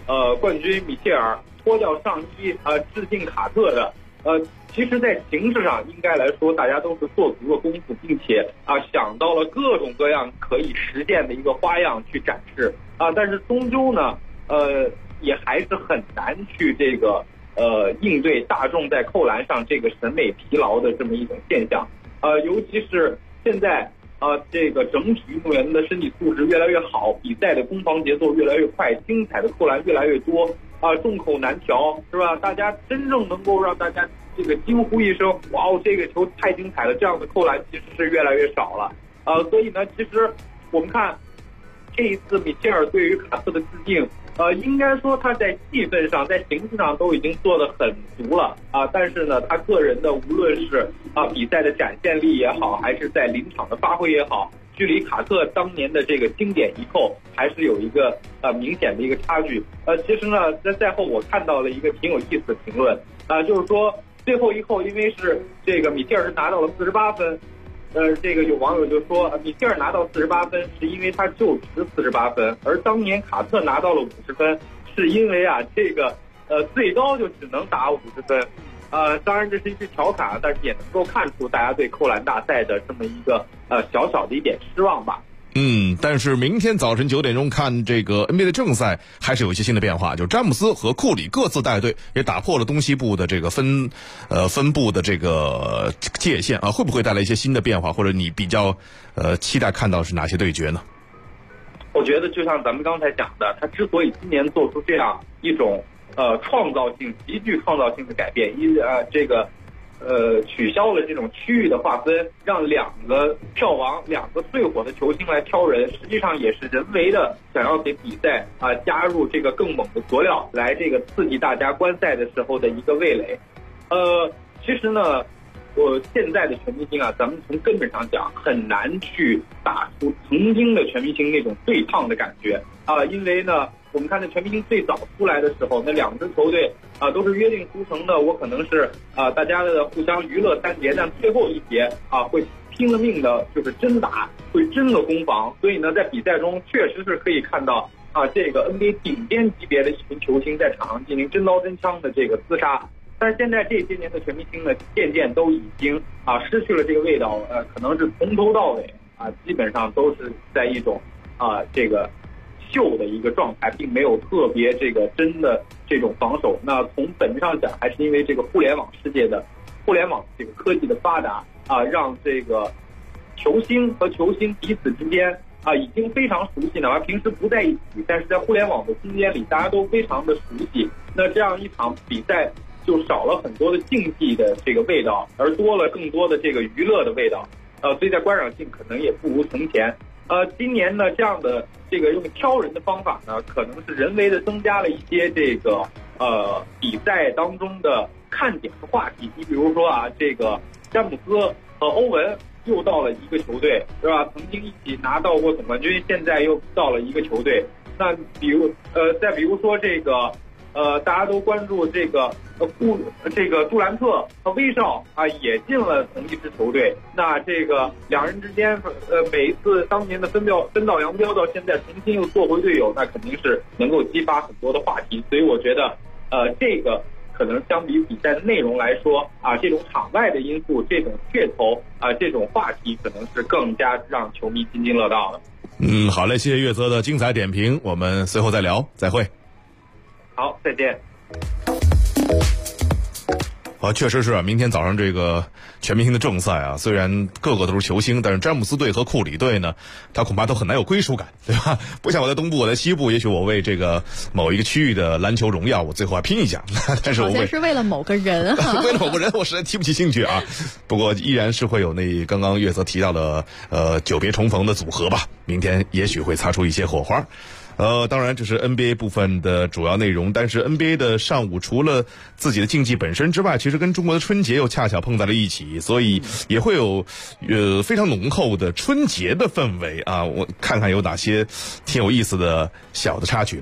冠军米切尔脱掉上衣致敬卡特的，其实在形式上应该来说大家都是做足了功夫，并且想到了各种各样可以实现的一个花样去展示但是终究呢也还是很难去这个应对大众在扣篮上这个审美疲劳的这么一种现象尤其是现在这个整体运动员的身体素质越来越好，比赛的攻防节奏越来越快，精彩的扣篮越来越多众口难调，是吧？大家真正能够让大家这个惊呼一声哇哦，这个球太精彩了，这样的扣篮其实是越来越少了所以呢其实我们看这一次米切尔对于卡特的致敬应该说他在气氛上在形式上都已经做得很足了但是呢他个人的无论是比赛的展现力也好，还是在临场的发挥也好，距离卡特当年的这个经典一扣还是有一个明显的一个差距其实呢在赛后我看到了一个挺有意思的评论就是说最后一扣因为是这个米切尔拿到了48分这个有网友就说米切尔拿到48分是因为他就值48分，而当年卡特拿到了50分是因为这个最高就只能打50分当然这是一句调侃但是也能够看出大家对扣篮大赛的这么一个小小的一点失望吧但是明天早晨9点钟看这个 NBA 的正赛还是有一些新的变化，就詹姆斯和库里各自带队，也打破了东西部的这个分布的这个界限会不会带来一些新的变化，或者你比较期待看到是哪些对决呢？ 我觉得就像咱们刚才讲的，他之所以今年做出这样一种创造性极具创造性的改变，这个取消了这种区域的划分，让2个票王2个最火的球星来挑人，实际上也是人为的想要给比赛加入这个更猛的佐料，来这个刺激大家观赛的时候的一个味蕾。其实呢我现在的全明星咱们从根本上讲很难去打出曾经的全明星那种对抗的感觉因为呢我们看那全明星最早出来的时候，那2支球队都是约定俗成的，我可能是大家的互相娱乐3节，但最后一节会拼了命的就是真打，会真的攻防，所以呢在比赛中确实是可以看到这个 NBA 顶尖级别的一群球星在场上进行真刀真枪的这个厮杀。但是现在这些年的全明星呢渐渐都已经失去了这个味道可能是从头到尾基本上都是在一种这个秀的一个状态，并没有特别这个真的这种防守。那从本质上讲还是因为这个互联网世界的互联网这个科技的发达让这个球星和球星彼此之间已经非常熟悉，哪怕平时不在一起，但是在互联网的空间里大家都非常的熟悉，那这样一场比赛就少了很多的竞技的这个味道，而多了更多的这个娱乐的味道所以在观赏性可能也不如从前今年呢这样的这个用挑人的方法呢可能是人为的增加了一些这个比赛当中的看点和话题。你比如说这个詹姆斯和欧文又到了一个球队，是吧？曾经一起拿到过总冠军，现在又到了一个球队。那再比如说这个大家都关注这个杜兰特和威少也进了同一支球队。那这个2人之间每一次当年的分道扬镳，到现在重新又做回队友，那肯定是能够激发很多的话题。所以我觉得这个可能相比比赛的内容来说这种场外的因素，这种噱头这种话题可能是更加让球迷津津乐道的。 好嘞，谢谢岳泽的精彩点评，我们随后再聊，再会。 好，再见。 确实是明天早上这个全明星的正赛虽然个个都是球星，但是詹姆斯队和库里队呢，他恐怕都很难有归属感，对吧？不像我在东部，我在西部，也许我为这个某一个区域的篮球荣耀，我最后还拼一下。但是我好像是为了某个人为了某个人，我实在提不起兴趣不过依然是会有那刚刚岳泽提到的久别重逢的组合吧，明天也许会擦出一些火花。当然这是 NBA 部分的主要内容，但是 NBA 的上午除了自己的竞技本身之外，其实跟中国的春节又恰巧碰在了一起，所以也会有非常浓厚的春节的氛围我看看有哪些挺有意思的小的插曲吧。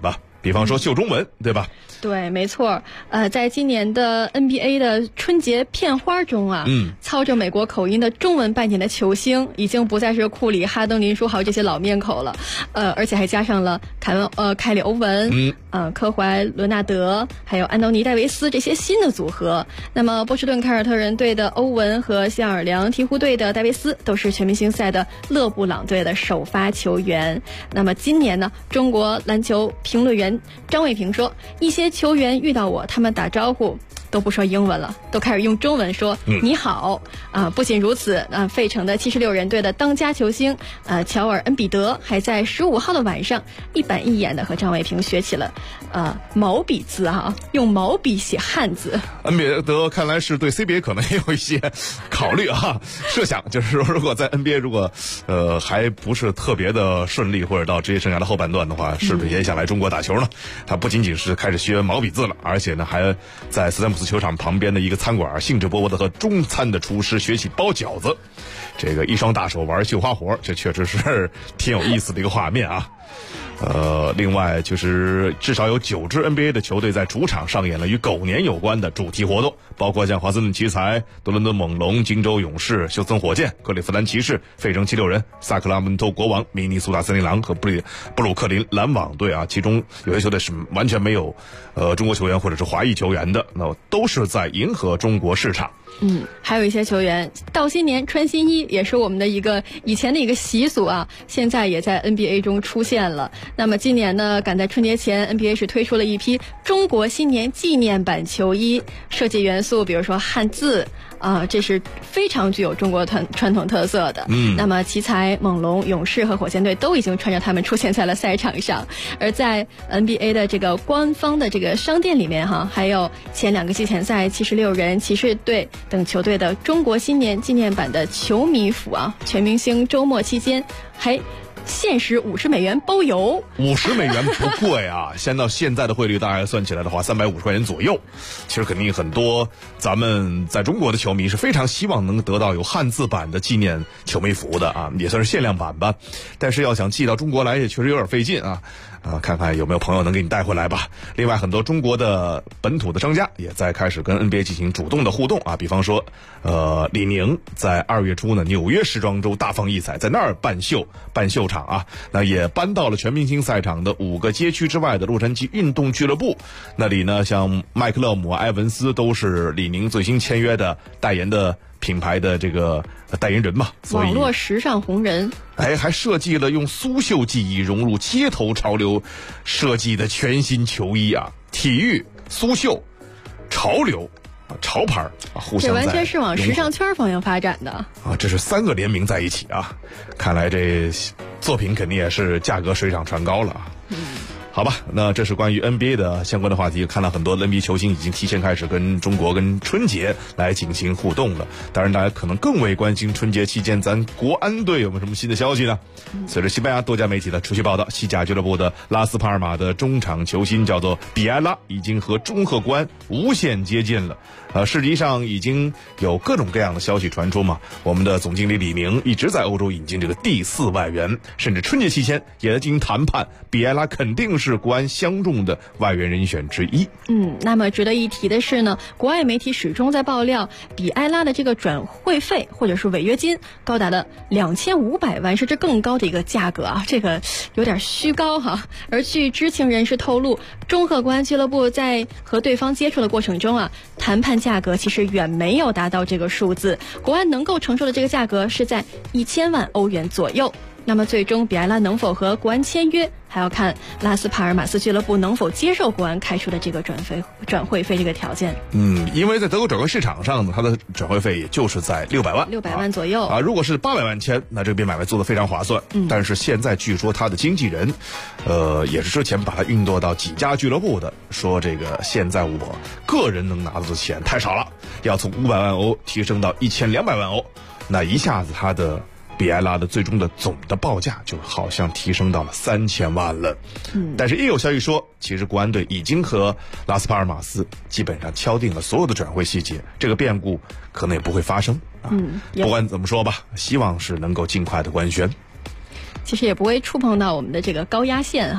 比方说秀中文，对吧？ 对，没错。在今年的 NBA 的春节片花中啊，操着美国口音的中文扮演的球星已经不再是库里、哈登、林书豪这些老面孔了，而且还加上了凯里·欧文、科怀·伦纳德，还有安东尼·戴维斯这些新的组合。那么波士顿凯尔特人队的欧文和新奥尔良鹈鹕队的戴维斯都是全明星赛的勒布朗队的首发球员。那么今年呢，中国篮球评论员张卫平说，一些球员遇到我，他们打招呼都不说英文了，都开始用中文说你好不仅如此，费城的76人队的当家球星乔尔·恩比德还在15号的晚上一板一眼的和张卫平学起了毛笔字用毛笔写汉字。 恩比德看来是对 CBA 可能也有一些考虑设想就是说，如果在 NBA 如果还不是特别的顺利，或者到职业生涯的后半段的话，是不是也想来中国打球呢？他不仅仅是开始学毛笔字了，而且呢还在斯坦普斯球场旁边的一个餐馆兴致勃勃的和中餐的厨师学起包饺子，这个一双大手玩绣花活，这确实是挺有意思的一个画面啊。另外就是至少有9支 NBA 的球队在主场上演了与狗年有关的主题活动，包括像华盛顿奇才、多伦多猛龙、金州勇士、休斯顿火箭、克利夫兰骑士、费城76人、萨克拉门托国王、明尼苏达森林狼和布鲁克林篮网队其中有些球队是完全没有中国球员或者是华裔球员的，那都是在迎合中国市场。 还有一些球员到新年穿新衣，也是我们的以前的一个习俗现在也在 NBA 中出现了。那么今年呢，赶在春节前 NBA 是推出了一批中国新年纪念版球衣，设计元素比如说汉字这是非常具有中国传统特色的。那么奇才、猛龙、勇士和火箭队都已经穿着他们出现在了赛场上。而在 NBA 的这个官方的这个商店里面还有前2个季前赛76人、骑士队等球队的中国新年纪念版的球迷服全明星周末期间还限时$50包邮。 $50不贵先到现在的汇率大概算起来的话350块钱左右。其实肯定很多咱们在中国的球迷是非常希望能得到有汉字版的纪念球迷服的也算是限量版吧。但是要想寄到中国来也确实有点费劲看看有没有朋友能给你带回来吧。另外很多中国的本土的商家也在开始跟 NBA 进行主动的互动比方说李宁在2月初呢纽约时装周大放异彩，在那儿办秀场那也搬到了全明星赛场的5个街区之外的洛杉矶运动俱乐部。那里呢像麦克勒姆、埃文斯都是李宁最新签约的代言的品牌的这个代言人嘛， 网络时尚红人。 还设计了用苏绣技艺融入街头潮流设计的全新球衣体育、苏绣、潮流、潮牌互相这完全是往时尚圈方向发展的这是3个联名在一起看来这作品肯定也是价格水涨船高了好吧，那这是关于 NBA 的相关的话题。看到很多 NBA 球星已经提前开始跟中国跟春节来进行互动了。当然大家可能更为关心春节期间咱国安队有没有什么新的消息呢？随着西班牙多家媒体的持续报道，西甲俱乐部的拉斯帕尔马的中场球星叫做比埃拉已经和中赫国安无限接近了。实际上已经有各种各样的消息传出嘛。我们的总经理李宁一直在欧洲引进这个第4外援，甚至春节期间也在进行谈判，比埃拉肯定是国安相中的外援人选之一。 那么值得一提的是呢，国外媒体始终在爆料比埃拉的这个转会费或者是违约金高达了2500万，甚至更高的一个价格这个有点虚高而据知情人士透露，中赫国安俱乐部在和对方接触的过程中谈判价格其实远没有达到这个数字，国安能够承受的这个价格是在1000万欧元左右。那么最终比埃拉能否和国安签约，还要看拉斯帕尔马斯俱乐部能否接受国安开出的这个转会费这个条件。 因为在德国转会市场上呢，它的转会费也就是在600 万左右如果是800万签，那这笔买卖做得非常划算。但是现在据说他的经纪人也是之前把他运作到几家俱乐部的，说这个现在我个人能拿到的钱太少了，要从500万欧提升到1200万欧，那一下子他的比埃拉的最终的总的报价就好像提升到了3000万了。但是也有消息说，其实国安队已经和拉斯帕尔马斯基本上敲定了所有的转会细节，这个变故可能也不会发生不管怎么说吧，希望是能够尽快的官宣。 其实也不会触碰到我们的这个高压线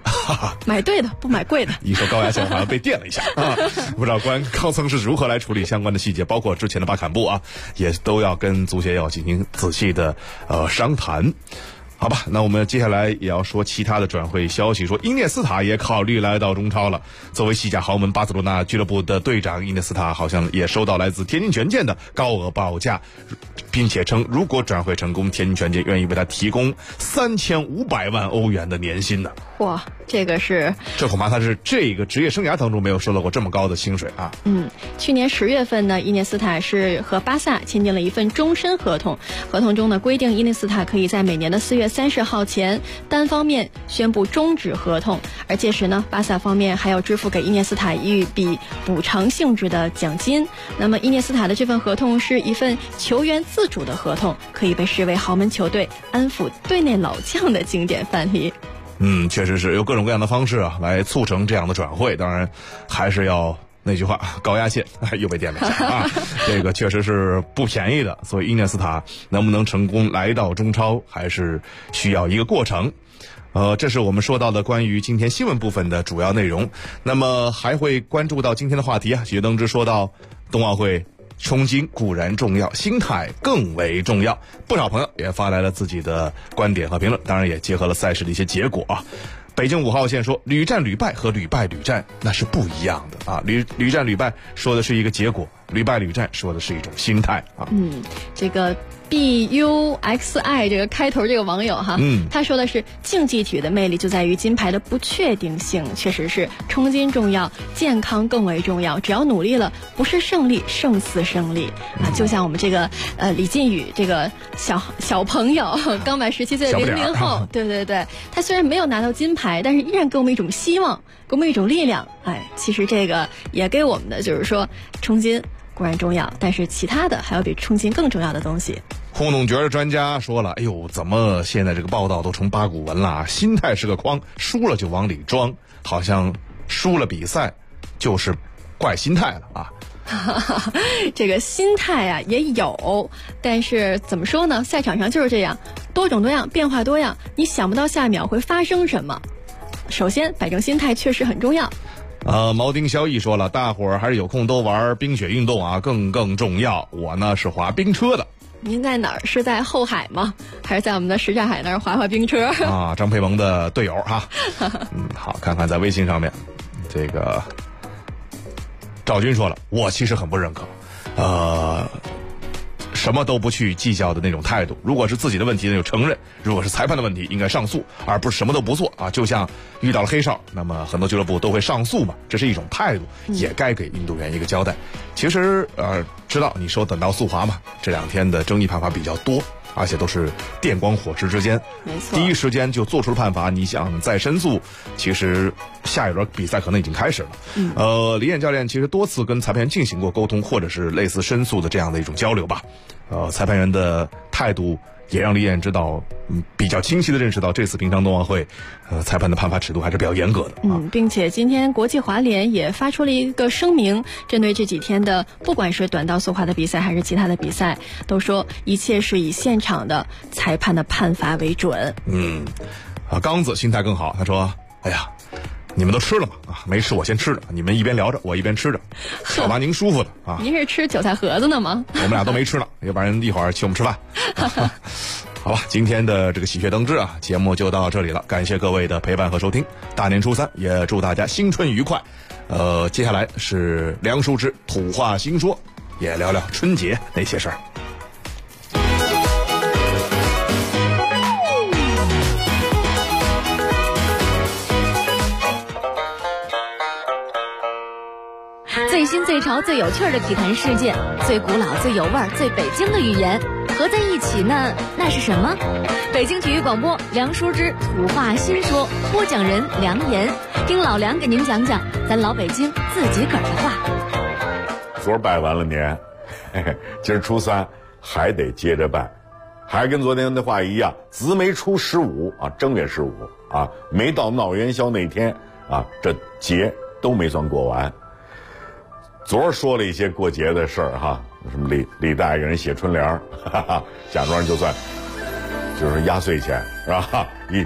买对的，不买贵的。 一说高压线好像被电了一下啊！不知道官高层是如何来处理相关的细节，包括之前的巴坎布啊，也都要跟足协要进行仔细的商谈。好吧，那我们接下来也要说其他的转会消息，说伊涅斯塔也考虑来到中超了。作为西甲豪门巴塞罗那俱乐部的队长，伊涅斯塔好像也收到来自天津权健的高额报价，并且称如果转会成功，天津权健愿意为他提供3500万欧元的年薪呢。 哇，这恐怕他是这个职业生涯当中没有收到过这么高的薪水啊。 去年10月份呢，伊涅斯塔是和巴萨签订了一份终身合同，合同中呢规定伊涅斯塔可以在每年的4月30号前单方面宣布终止合同，而届时呢，巴萨方面还要支付给伊涅斯塔一笔补偿性质的奖金。那么伊涅斯塔的这份合同是一份球员自主的合同，可以被视为豪门球队安抚队内老将的经典范例。 确实是有各种各样的方式啊，来促成这样的转会。当然，还是要那句话，高压线又被电了一下啊，这个确实是不便宜的。所以伊涅斯塔能不能成功来到中超，还是需要一个过程。这是我们说到的关于今天新闻部分的主要内容。那么还会关注到今天的话题啊，许登之说到冬奥会。冲金固然重要，心态更为重要。不少朋友也发来了自己的观点和评论，当然也结合了赛事的一些结果啊。北京5号线说，屡战屡败和屡败屡战那是不一样的啊。屡战屡败说的是一个结果，屡败屡战说的是一种心态啊。 这个BUXI 这个开头这个网友哈，他说的是竞技体育的魅力就在于金牌的不确定性，确实是冲金重要，健康更为重要。只要努力了，不是胜利胜似胜利啊！就像我们这个李靖宇这个小朋友，刚满17岁的00后，对，他虽然没有拿到金牌，但是依然给我们一种希望，给我们一种力量。其实这个也给我们的就是说，冲金固然重要，但是其他的还有比冲金更重要的东西。 糊弄角的专家说了，哎呦，怎么现在这个报道都成八股文了？心态是个筐，输了就往里装，好像输了比赛就是怪心态了啊。 这个心态啊也有，但是怎么说呢？赛场上就是这样，多种多样，变化多样，你想不到下一秒会发生什么。首先，摆正心态确实很重要。 毛丁萧逸说了，大伙儿还是有空都玩冰雪运动啊，更重要。我呢是滑冰车的。 您在哪儿？是在后海吗？还是在我们的什刹海那儿滑冰车？ 啊，张培萌的队友哈。好，看看在微信上面，这个赵军说了，我其实很不认可，什么都不去计较的那种态度。如果是自己的问题呢，就承认；如果是裁判的问题，应该上诉，而不是什么都不做啊。就像遇到了黑哨，那么很多俱乐部都会上诉嘛，这是一种态度，也该给运动员一个交代。其实知道你说短道速滑嘛，这2天的争议判罚比较多，而且都是电光火石之间， 没错， 第一时间就做出了判罚。你想再申诉，其实下一轮比赛可能已经开始了。李艳教练其实多次跟裁判员进行过沟通，或者是类似申诉的这样的一种交流吧。裁判员的态度也让李艳知道，比较清晰的认识到这次平昌冬奥会，裁判的判罚尺度还是比较严格的。 并且今天国际滑联也发出了一个声明，针对这几天的不管是短道速滑的比赛还是其他的比赛，都说一切是以现场的裁判的判罚为准。 刚子心态更好，他说：“哎呀，你们都吃了吗？没吃我先吃着，你们一边聊着我一边吃着，少拿您舒服的啊。” 您是吃韭菜盒子呢吗？ 我们俩都没吃呢，要不然一会儿请我们吃饭。好吧，今天的这个喜鹊登枝啊，节目就到这里了，感谢各位的陪伴和收听。大年初3，也祝大家新春愉快。接下来是梁叔之土话新说，也聊聊春节那些事儿。 最新最潮最有趣的体坛事件，最古老最有味儿最北京的语言合在一起呢，那是什么？北京体育广播梁叔之土话新说，播讲人梁岩，听老梁给您讲讲咱老北京自己个儿的话。 昨儿拜完了年，今儿初3还得接着拜，还跟昨天的话一样，子没出15啊，正月15啊，没到闹元宵那天啊，这节都没算过完。昨儿说了一些过节的事儿哈，什么李大爷给人写春联，假装就算就是压岁钱是吧？一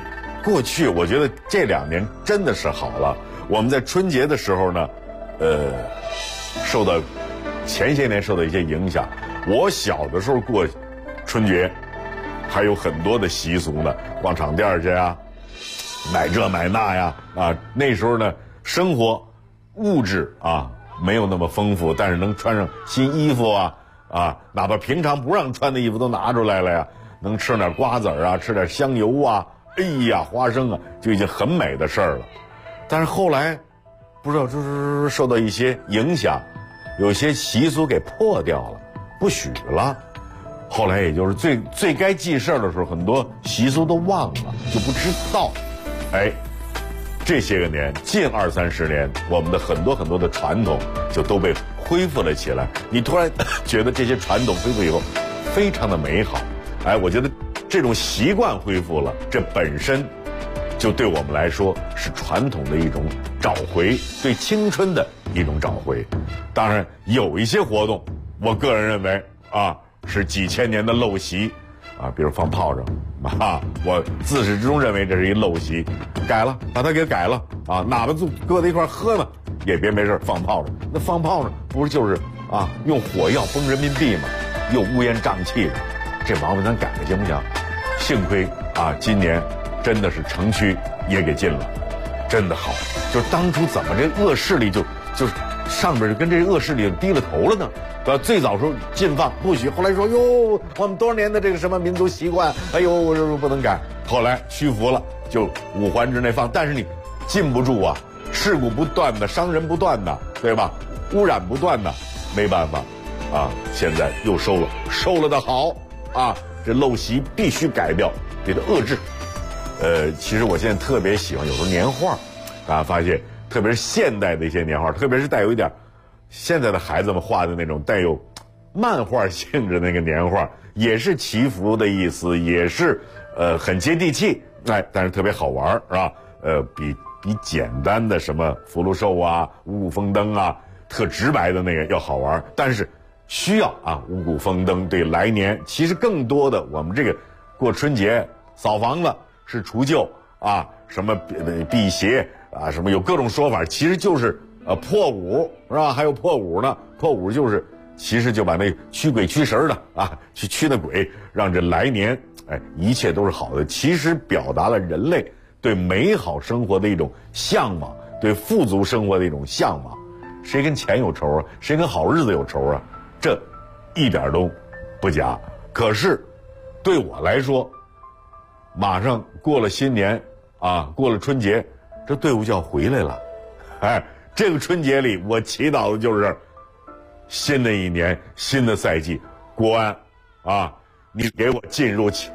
过去我觉得这2年真的是好了。我们在春节的时候呢，受到前些年受到一些影响。我小的时候过春节，还有很多的习俗呢，逛场店去啊，买这买那呀，那时候呢，生活物质没有那么丰富，但是能穿上新衣服哪怕平常不让穿的衣服都拿出来了呀，能吃点瓜子啊，吃点香油花生就已经很美的事儿了。但是后来不知道就是受到一些影响，有些习俗给破掉了，不许了。后来也就是最该记事儿的时候，很多习俗都忘了，就不知道。这些个年，近20-30年，我们的很多的传统就都被恢复了起来。你突然觉得这些传统恢复以后，非常的美好。我觉得这种习惯恢复了，这本身就对我们来说是传统的一种找回，对青春的一种找回。当然有一些活动，我个人认为是几千年的陋习比如放炮仗我自始至终认为这是一陋习，改了，把它给改了哪怕搁在一块喝呢，也别没事放炮仗。那放炮仗不是就是用火药崩人民币吗？又乌烟瘴气的，这毛病咱改了行不行？幸亏今年真的是城区也给禁了，真的好。就是当初怎么这恶势力就是上边跟这恶势力低了头了呢？最早时候禁放不许，后来说哟，我们多少年的这个什么民族习惯，不能改。后来屈服了，就5环之内放。但是你禁不住事故不断的，伤人不断的，对吧？污染不断的，没办法现在又收了的好这陋习必须改掉，给它遏制。其实我现在特别喜欢有时候年画，发现特别是现代的一些年画，特别是带有一点现在的孩子们画的那种带有漫画性质的那个年画，也是祈福的意思，也是很接地气，但是特别好玩是吧？比简单的什么福禄寿五谷丰登特直白的那个要好玩，但是需要五谷丰登，对来年其实更多的我们这个过春节扫房子是除旧什么辟邪什么有各种说法，其实就是破五是吧？还有破五呢，破五就是其实就把那驱鬼驱神的去驱那鬼，让这来年一切都是好的。其实表达了人类对美好生活的一种向往，对富足生活的一种向往。谁跟钱有仇谁跟好日子有仇这一点都不假。可是对我来说，马上过了新年过了春节，这队伍就要回来了。这个春节里我祈祷的就是新的一年新的赛季，国安你给我进入前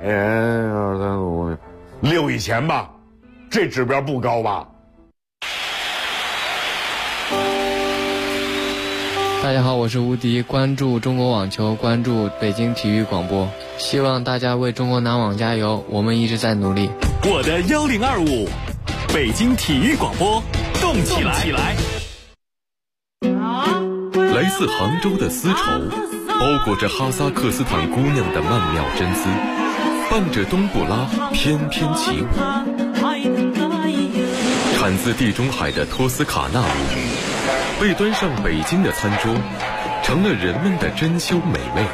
2、3、5、6以前吧，这指标不高吧？ 大家好，我是吴迪，关注中国网球，关注北京体育广播，希望大家为中国男网加油，我们一直在努力。 我的1025，北京体育广播，动起来！ 来自杭州的丝绸，包裹着哈萨克斯坦姑娘的曼妙真姿，伴着冬不拉翩翩起舞。产自地中海的托斯卡纳舞女，被端上北京的餐桌，成了人们的珍馐美味。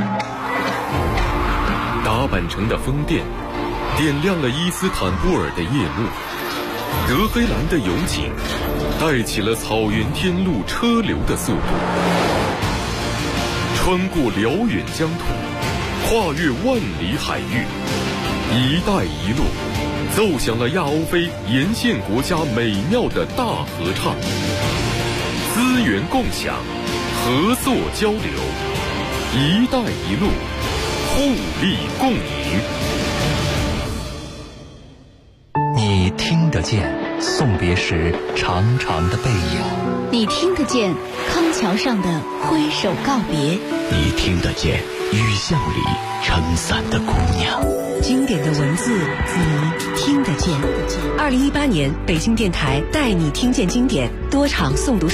打扮成的风电，点亮了伊斯坦布尔的夜幕。德黑兰的油井，带起了草原天路车流的速度。穿过辽远疆土，跨越万里海域，一带一路奏响了亚欧非沿线国家美妙的大合唱。资源共享，合作交流，一带一路，互利共赢。 你听得见送别时长长的背影， 你听得见康桥上的挥手告别， 你听得见雨巷里撑伞的姑娘。 经典的文字，你听得见。2018年北京电台带你听见经典多场诵读。